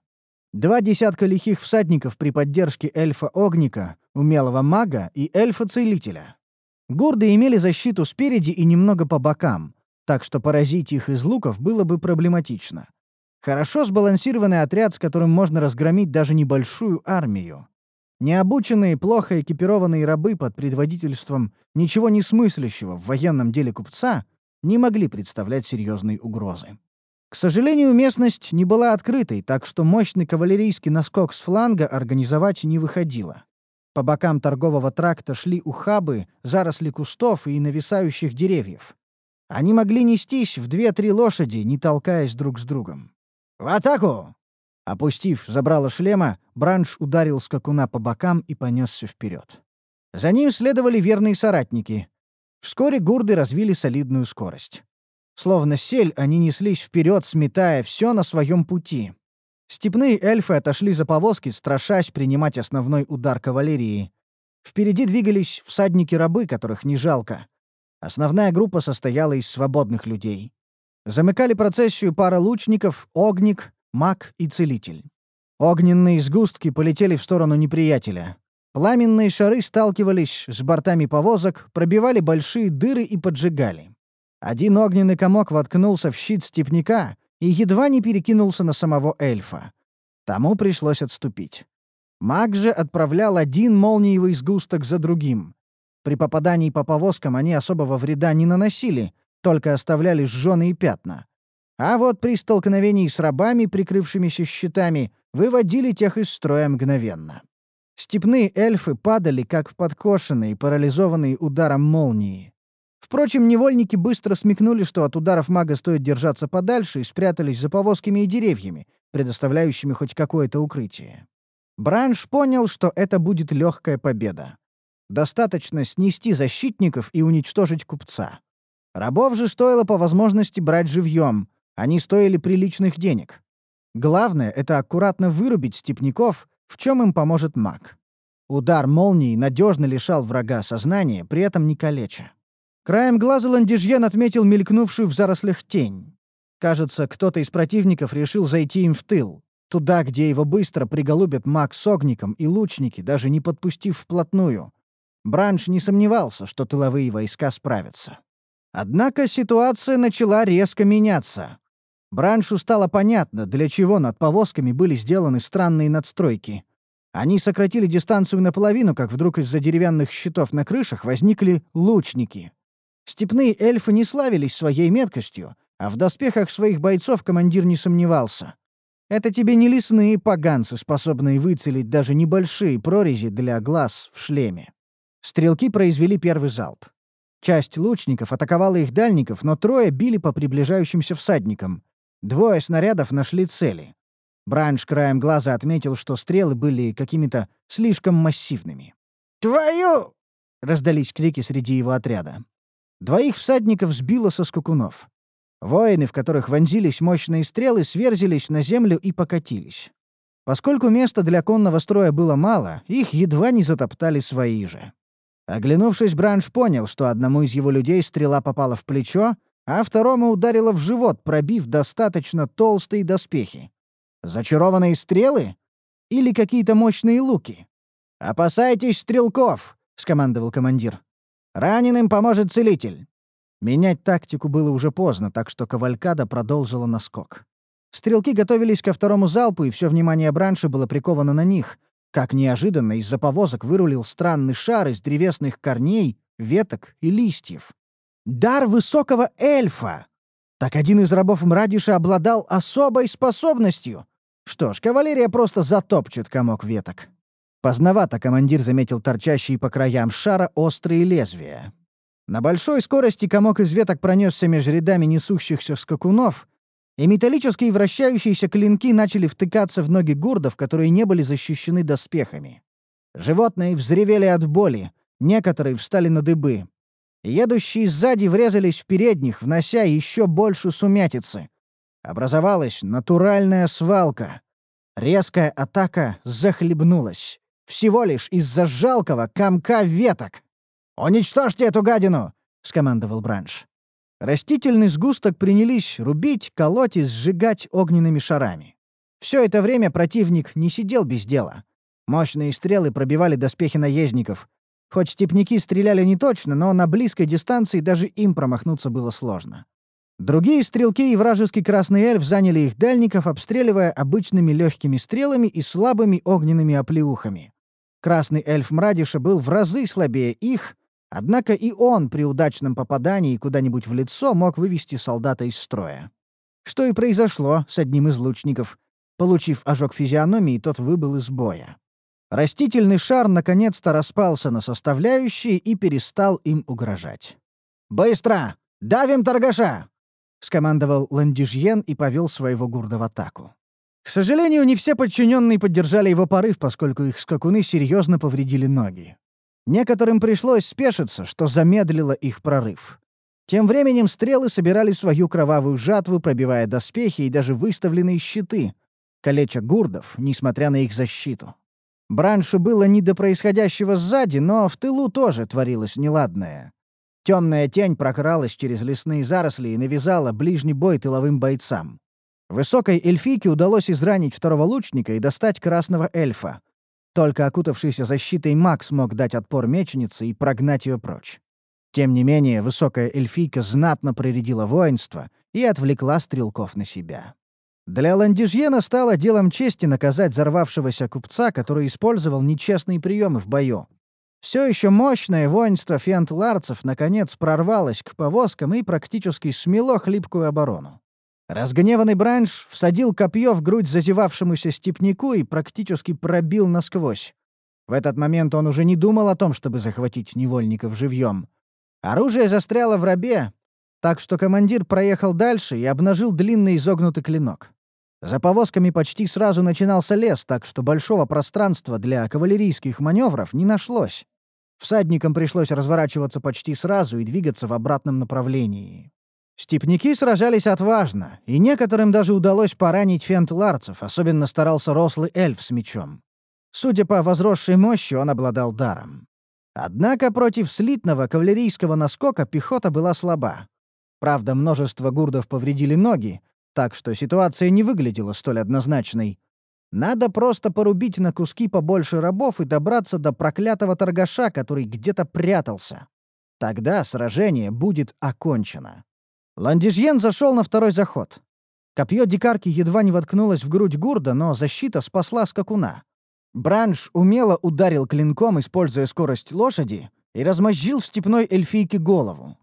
2 десятка лихих всадников при поддержке эльфа-огника, умелого мага и эльфа-целителя. Гурды имели защиту спереди и немного по бокам, так что поразить их из луков было бы проблематично. Хорошо сбалансированный отряд, с которым можно разгромить даже небольшую армию. Необученные, плохо экипированные рабы под предводительством ничего не смыслящего в военном деле купца не могли представлять серьезной угрозы. К сожалению, местность не была открытой, так что мощный кавалерийский наскок с фланга организовать не выходило. По бокам торгового тракта шли ухабы, заросли кустов и нависающих деревьев. Они могли нестись в 2-3 лошади, не толкаясь друг с другом. «В атаку!» Опустив забрало шлема, Бранш ударил скакуна по бокам и понесся вперед. За ним следовали верные соратники. Вскоре гурды развили солидную скорость. Словно сель, они неслись вперед, сметая все на своем пути. Степные эльфы отошли за повозки, страшась принимать основной удар кавалерии. Впереди двигались всадники-рабы, которых не жалко. Основная группа состояла из свободных людей. Замыкали процессию пара лучников, огник, маг и целитель. Огненные сгустки полетели в сторону неприятеля. Пламенные шары сталкивались с бортами повозок, пробивали большие дыры и поджигали. Один огненный комок воткнулся в щит степняка и едва не перекинулся на самого эльфа. Тому пришлось отступить. Маг же отправлял один молниевый сгусток за другим. При попадании по повозкам они особого вреда не наносили, только оставляли сжёные пятна. А вот при столкновении с рабами, прикрывшимися щитами, выводили тех из строя мгновенно. Степные эльфы падали, как подкошенные, парализованные ударом молнии. Впрочем, невольники быстро смекнули, что от ударов мага стоит держаться подальше, и спрятались за повозками и деревьями, предоставляющими хоть какое-то укрытие. Бранш понял, что это будет легкая победа. Достаточно снести защитников и уничтожить купца. Рабов же стоило по возможности брать живьем, они стоили приличных денег. Главное — это аккуратно вырубить степняков, в чем им поможет маг. Удар молнии надежно лишал врага сознания, при этом не калеча. Краем глаза Ландижьен отметил мелькнувшую в зарослях тень. Кажется, кто-то из противников решил зайти им в тыл, туда, где его быстро приголубят маг с огником и лучники, даже не подпустив вплотную. Бранш не сомневался, что тыловые войска справятся. Однако ситуация начала резко меняться. Браншу стало понятно, для чего над повозками были сделаны странные надстройки. Они сократили дистанцию наполовину, как вдруг из-за деревянных щитов на крышах возникли лучники. Степные эльфы не славились своей меткостью, а в доспехах своих бойцов командир не сомневался. Это тебе не лесные поганцы, способные выцелить даже небольшие прорези для глаз в шлеме. Стрелки произвели первый залп. Часть лучников атаковала их дальников, но трое били по приближающимся всадникам. 2 снарядов нашли цели. Бранш краем глаза отметил, что стрелы были какими-то слишком массивными. «Твою!» — раздались крики среди его отряда. 2 всадников сбило со скакунов. Воины, в которых вонзились мощные стрелы, сверзились на землю и покатились. Поскольку места для конного строя было мало, их едва не затоптали свои же. Оглянувшись, Бранш понял, что одному из его людей стрела попала в плечо, а второму ударила в живот, пробив достаточно толстые доспехи. Зачарованные стрелы? Или какие-то мощные луки? «Опасайтесь стрелков!» — скомандовал командир. «Раненым поможет целитель!» Менять тактику было уже поздно, так что кавалькада продолжила наскок. Стрелки готовились ко второму залпу, и все внимание Бранша было приковано на них. Как неожиданно из-за повозок вырулил странный шар из древесных корней, веток и листьев. Дар высокого эльфа! Так один из рабов Мрадиша обладал особой способностью. Что ж, кавалерия просто затопчет комок веток. Поздновато командир заметил торчащие по краям шара острые лезвия. На большой скорости комок из веток пронесся между рядами несущихся скакунов, и металлические вращающиеся клинки начали втыкаться в ноги гурдов, которые не были защищены доспехами. Животные взревели от боли, некоторые встали на дыбы. Едущие сзади врезались в передних, внося еще больше сумятицы. Образовалась натуральная свалка. Резкая атака захлебнулась. Всего лишь из-за жалкого комка веток. «Уничтожьте эту гадину!» — скомандовал Бранш. Растительный сгусток принялись рубить, колоть и сжигать огненными шарами. Все это время противник не сидел без дела. Мощные стрелы пробивали доспехи наездников. Хоть степняки стреляли неточно, но на близкой дистанции даже им промахнуться было сложно. Другие стрелки и вражеский красный эльф заняли их дальников, обстреливая обычными легкими стрелами и слабыми огненными оплеухами. Красный эльф Мрадиша был в разы слабее их, однако и он при удачном попадании куда-нибудь в лицо мог вывести солдата из строя. Что и произошло с одним из лучников. Получив ожог физиономии, тот выбыл из боя. Растительный шар наконец-то распался на составляющие и перестал им угрожать. «Быстро! Давим торгаша!» — скомандовал Ландижьен и повел своего гурда в атаку. К сожалению, не все подчиненные поддержали его порыв, поскольку их скакуны серьезно повредили ноги. Некоторым пришлось спешиться, что замедлило их прорыв. Тем временем стрелы собирали свою кровавую жатву, пробивая доспехи и даже выставленные щиты, калеча гурдов, несмотря на их защиту. Браншу было не до происходящего сзади, но в тылу тоже творилось неладное. Темная тень прокралась через лесные заросли и навязала ближний бой тыловым бойцам. Высокой эльфийке удалось изранить второго лучника и достать красного эльфа. Только окутавшийся защитой маг смог дать отпор мечнице и прогнать ее прочь. Тем не менее, высокая эльфийка знатно проредила воинство и отвлекла стрелков на себя. Для Ландижьена стало делом чести наказать взорвавшегося купца, который использовал нечестные приемы в бою. Все еще мощное воинство фентларцев наконец прорвалось к повозкам и практически смело хлипкую оборону. Разгневанный Бранш всадил копье в грудь зазевавшемуся степняку и практически пробил насквозь. В этот момент он уже не думал о том, чтобы захватить невольников живьем. Оружие застряло в рабе, так что командир проехал дальше и обнажил длинный изогнутый клинок. За повозками почти сразу начинался лес, так что большого пространства для кавалерийских маневров не нашлось. Всадникам пришлось разворачиваться почти сразу и двигаться в обратном направлении. Степняки сражались отважно, и некоторым даже удалось поранить фентларцев, особенно старался рослый эльф с мечом. Судя по возросшей мощи, он обладал даром. Однако против слитного кавалерийского наскока пехота была слаба. Правда, множество гурдов повредили ноги, так что ситуация не выглядела столь однозначной. Надо просто порубить на куски побольше рабов и добраться до проклятого торгаша, который где-то прятался. Тогда сражение будет окончено. Ландижьен зашел на второй заход. Копье дикарки едва не воткнулось в грудь гурда, но защита спасла скакуна. Бранш умело ударил клинком, используя скорость лошади, и размозжил степной эльфийке голову.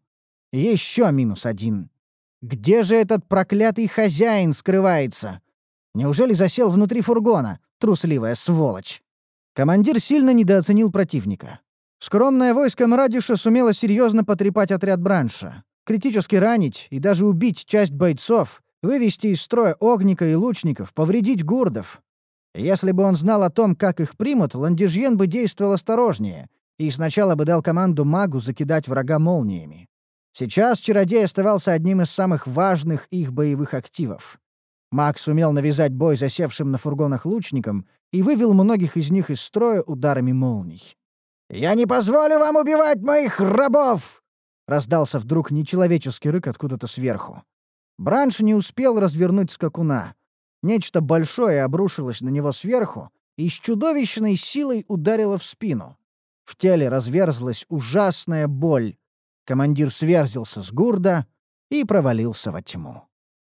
Еще -1. Где же этот проклятый хозяин скрывается? Неужели засел внутри фургона, трусливая сволочь? Командир сильно недооценил противника. Скромное войско Мрадиша сумело серьезно потрепать отряд Бранша, критически ранить и даже убить часть бойцов, вывести из строя огника и лучников, повредить гурдов. Если бы он знал о том, как их примут, Ландижьен бы действовал осторожнее и сначала бы дал команду магу закидать врага молниями. Сейчас чародей оставался одним из самых важных их боевых активов. Маг сумел навязать бой засевшим на фургонах лучникам и вывел многих из них из строя ударами молний. «Я не позволю вам убивать моих рабов!» — раздался вдруг нечеловеческий рык откуда-то сверху. Бранш не успел развернуть скакуна. Нечто большое обрушилось на него сверху и с чудовищной силой ударило в спину. В теле разверзлась ужасная боль. Командир сверзился с гурда и провалился во тьму.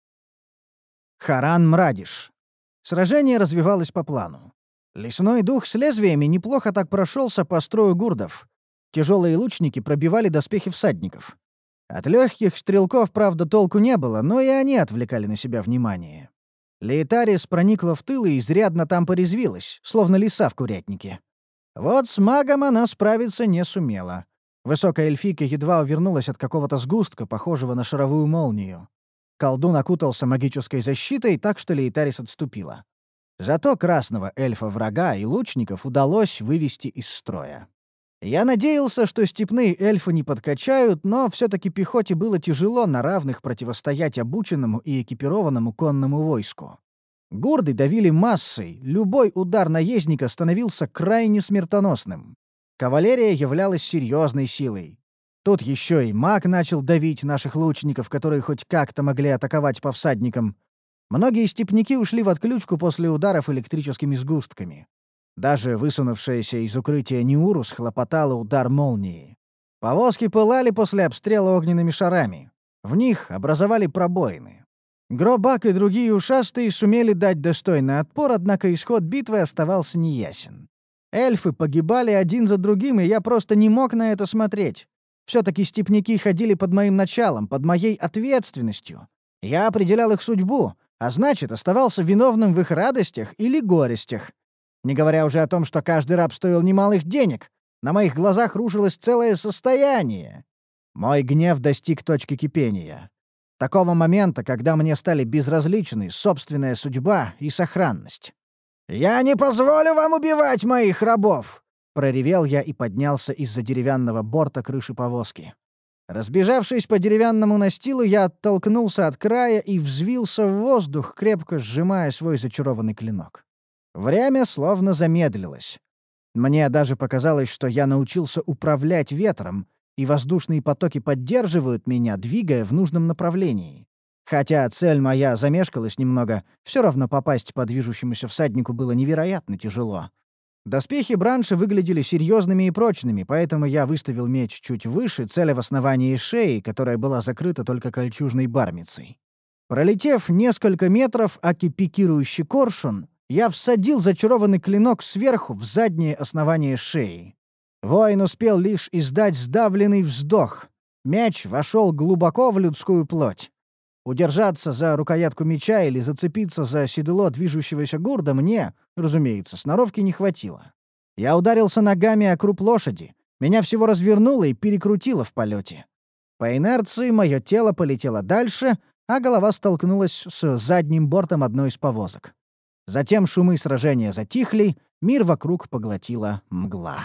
Харан Мрадиш. Сражение развивалось по плану. Лесной дух с лезвиями неплохо так прошелся по строю гурдов. Тяжелые лучники пробивали доспехи всадников. От легких стрелков, правда, толку не было, но и они отвлекали на себя внимание. Лейтарис проникла в тыл и изрядно там порезвилась, словно лиса в курятнике. Вот с магом она справиться не сумела. Высокая эльфийка едва увернулась от какого-то сгустка, похожего на шаровую молнию. Колдун окутался магической защитой, так что Лейтарис отступила. Зато красного эльфа-врага и лучников удалось вывести из строя. Я надеялся, что степные эльфы не подкачают, но все-таки пехоте было тяжело на равных противостоять обученному и экипированному конному войску. Гурды давили массой, любой удар наездника становился крайне смертоносным. Кавалерия являлась серьезной силой. Тут еще и маг начал давить наших лучников, которые хоть как-то могли атаковать по всадникам. Многие степняки ушли в отключку после ударов электрическими сгустками. Даже высунувшаяся из укрытия Неурус хлопотала удар молнии. Повозки пылали после обстрела огненными шарами. В них образовали пробоины. Гробак и другие ушастые сумели дать достойный отпор, однако исход битвы оставался неясен. Эльфы погибали один за другим, и я просто не мог на это смотреть. Все-таки степняки ходили под моим началом, под моей ответственностью. Я определял их судьбу, а значит, оставался виновным в их радостях или горестях. Не говоря уже о том, что каждый раб стоил немалых денег. На моих глазах рушилось целое состояние. Мой гнев достиг точки кипения. Такого момента, когда мне стали безразличны собственная судьба и сохранность. «Я не позволю вам убивать моих рабов!» — проревел я и поднялся из-за деревянного борта крыши повозки. Разбежавшись по деревянному настилу, я оттолкнулся от края и взвился в воздух, крепко сжимая свой зачарованный клинок. Время словно замедлилось. Мне даже показалось, что я научился управлять ветром, и воздушные потоки поддерживают меня, двигая в нужном направлении. Хотя цель моя замешкалась немного, все равно попасть по движущемуся всаднику было невероятно тяжело. Доспехи Бранша выглядели серьезными и прочными, поэтому я выставил меч чуть выше, целя в основании шеи, которая была закрыта только кольчужной бармицей. Пролетев несколько метров, аки пикирующий коршун, я всадил зачарованный клинок сверху в заднее основание шеи. Воин успел лишь издать сдавленный вздох. Меч вошел глубоко в людскую плоть. Удержаться за рукоятку меча или зацепиться за седло движущегося гурда мне, разумеется, сноровки не хватило. Я ударился ногами о круп лошади. Меня всего развернуло и перекрутило в полете. По инерции мое тело полетело дальше, а голова столкнулась с задним бортом одной из повозок. Затем шумы сражения затихли, мир вокруг поглотила мгла.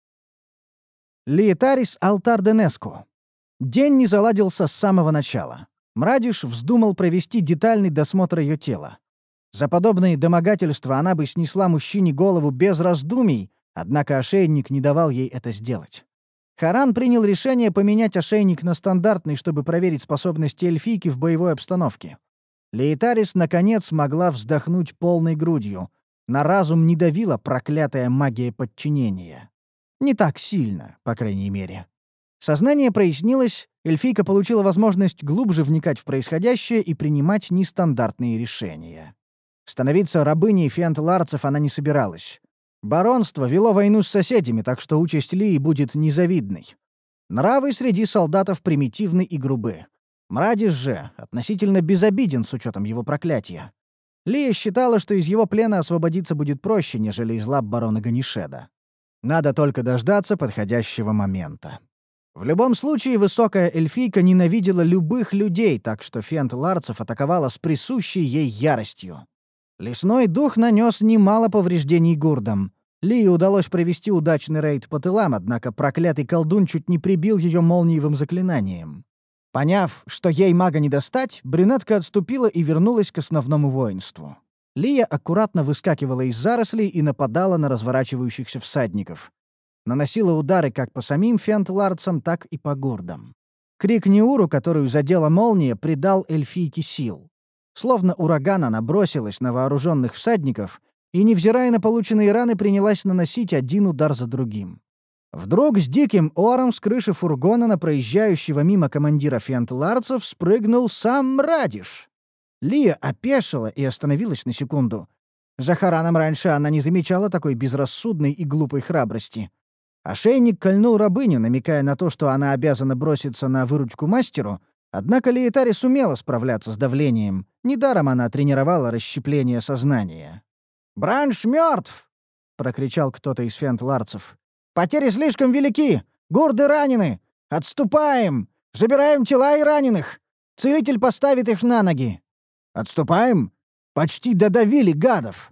Лиетарис Алтарденеску. День не заладился с самого начала. Мрадиш вздумал провести детальный досмотр ее тела. За подобные домогательства она бы снесла мужчине голову без раздумий, однако ошейник не давал ей это сделать. Харан принял решение поменять ошейник на стандартный, чтобы проверить способности эльфийки в боевой обстановке. Лейтарис, наконец, смогла вздохнуть полной грудью. На разум не давила проклятая магия подчинения. Не так сильно, по крайней мере. Сознание прояснилось, эльфийка получила возможность глубже вникать в происходящее и принимать нестандартные решения. Становиться рабыней фент-ларцев она не собиралась. Баронство вело войну с соседями, так что участь Лии будет незавидной. Нравы среди солдатов примитивны и грубы. Мрадиш же относительно безобиден с учетом его проклятия. Лия считала, что из его плена освободиться будет проще, нежели из лап барона Ганишеда. Надо только дождаться подходящего момента. В любом случае, высокая эльфийка ненавидела любых людей, так что фент Ларцев атаковала с присущей ей яростью. Лесной дух нанес немало повреждений гурдам. Лии удалось провести удачный рейд по тылам, однако проклятый колдун чуть не прибил ее молниевым заклинанием. Поняв, что ей мага не достать, брюнетка отступила и вернулась к основному воинству. Лия аккуратно выскакивала из зарослей и нападала на разворачивающихся всадников. Наносила удары как по самим фентларцам, так и по гурдам. Крик Неуру, которую задела молния, придал эльфийке сил. Словно ураган она бросилась на вооруженных всадников и, невзирая на полученные раны, принялась наносить один удар за другим. Вдруг с диким ором с крыши фургона на проезжающего мимо командира фентларцев спрыгнул сам Радиш. Лия опешила и остановилась на секунду. За Хараном раньше она не замечала такой безрассудной и глупой храбрости. Ошейник кольнул рабыню, намекая на то, что она обязана броситься на выручку мастеру, однако Лиетари сумела справляться с давлением. Недаром она тренировала расщепление сознания. «Бранш мертв!» — прокричал кто-то из фентларцев. «Потери слишком велики! Гурды ранены! Отступаем! Забираем тела и раненых! Целитель поставит их на ноги!» «Отступаем? Почти додавили гадов!»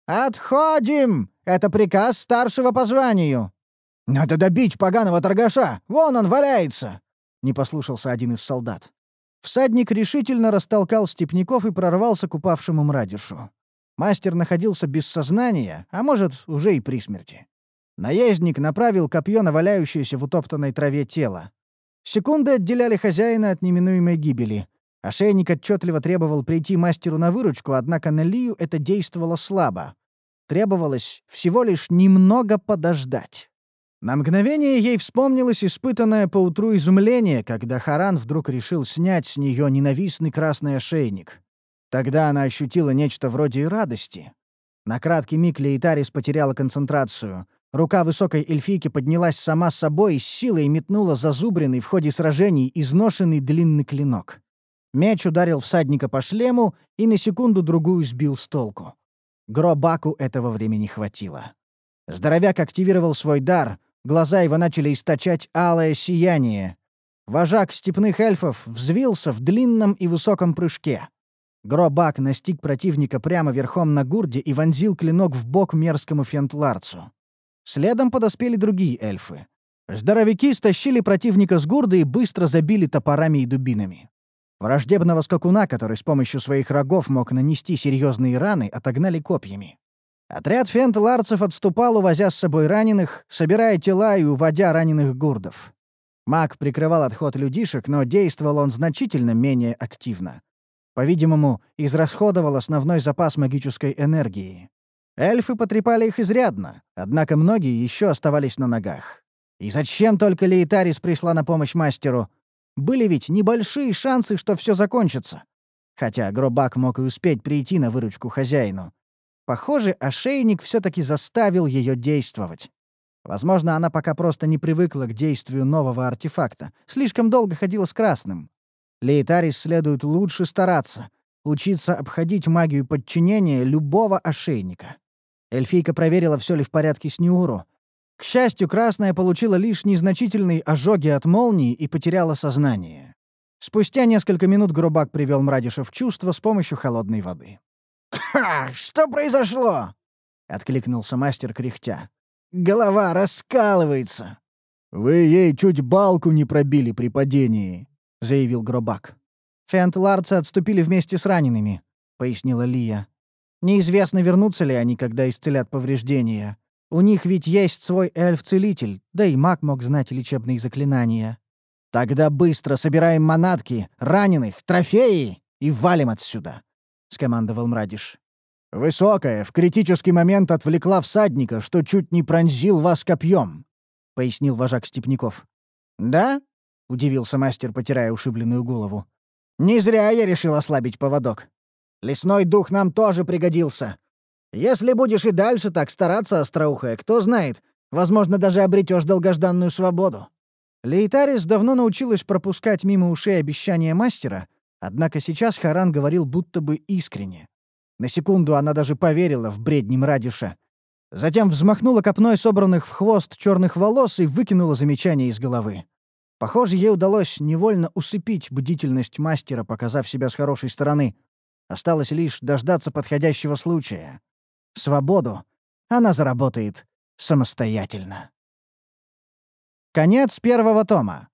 «Отходим! Это приказ старшего по званию!» «Надо добить поганого торгаша! Вон он валяется!» — не послушался один из солдат. Всадник решительно растолкал степняков и прорвался к упавшему Мрадишу. Мастер находился без сознания, а может, уже и при смерти. Наездник направил копье на валяющееся в утоптанной траве тело. Секунды отделяли хозяина от неминуемой гибели. Ошейник отчетливо требовал прийти мастеру на выручку, однако на Лию это действовало слабо. Требовалось всего лишь немного подождать. На мгновение ей вспомнилось испытанное поутру изумление, когда Харан вдруг решил снять с нее ненавистный красный ошейник. Тогда она ощутила нечто вроде радости. На краткий миг Лейтарис потеряла концентрацию. Рука высокой эльфийки поднялась сама собой и с силой метнула зазубренный в ходе сражений изношенный длинный клинок. Меч ударил всадника по шлему и на секунду-другую сбил с толку. Гробаку этого времени хватило. Здоровяк активировал свой дар, глаза его начали источать алое сияние. Вожак степных эльфов взвился в длинном и высоком прыжке. Гробак настиг противника прямо верхом на гурде и вонзил клинок в бок мерзкому фентларцу. Следом подоспели другие эльфы. Здоровяки стащили противника с гурды и быстро забили топорами и дубинами. Враждебного скакуна, который с помощью своих рогов мог нанести серьезные раны, отогнали копьями. Отряд фентларцев отступал, увозя с собой раненых, собирая тела и уводя раненых гурдов. Маг прикрывал отход людишек, но действовал он значительно менее активно. По-видимому, израсходовал основной запас магической энергии. Эльфы потрепали их изрядно, однако многие еще оставались на ногах. И зачем только Лейтарис пришла на помощь мастеру? Были ведь небольшие шансы, что все закончится. Хотя Гробак мог и успеть прийти на выручку хозяину. Похоже, ошейник все-таки заставил ее действовать. Возможно, она пока просто не привыкла к действию нового артефакта. Слишком долго ходила с красным. Лейтарис следует лучше стараться, учиться обходить магию подчинения любого ошейника. Эльфийка проверила, все ли в порядке с Неуру. К счастью, красная получила лишь незначительные ожоги от молнии и потеряла сознание. Спустя несколько минут Грубак привел Мрадиша в чувство с помощью холодной воды. «Ха! Что произошло?» — откликнулся мастер кряхтя. «Голова раскалывается». «Вы ей чуть балку не пробили при падении», — заявил Гробак. «Фентларцы отступили вместе с ранеными», — пояснила Лия. «Неизвестно, вернутся ли они, когда исцелят повреждения. У них ведь есть свой эльф-целитель, да и маг мог знать лечебные заклинания». «Тогда быстро собираем манатки, раненых, трофеи и валим отсюда», — скомандовал Мрадиш. «Высокая в критический момент отвлекла всадника, что чуть не пронзил вас копьем», — пояснил вожак степняков. «Да?» — удивился мастер, потирая ушибленную голову. «Не зря я решил ослабить поводок. Лесной дух нам тоже пригодился. Если будешь и дальше так стараться, остроухая, кто знает, возможно, даже обретешь долгожданную свободу». Лейтарис давно научилась пропускать мимо ушей обещания мастера, однако сейчас Харан говорил будто бы искренне. На секунду она даже поверила в бредни Мрадиша. Затем взмахнула копной собранных в хвост черных волос и выкинула замечание из головы. Похоже, ей удалось невольно усыпить бдительность мастера, показав себя с хорошей стороны. Осталось лишь дождаться подходящего случая. Свободу она заработает самостоятельно. Конец первого тома.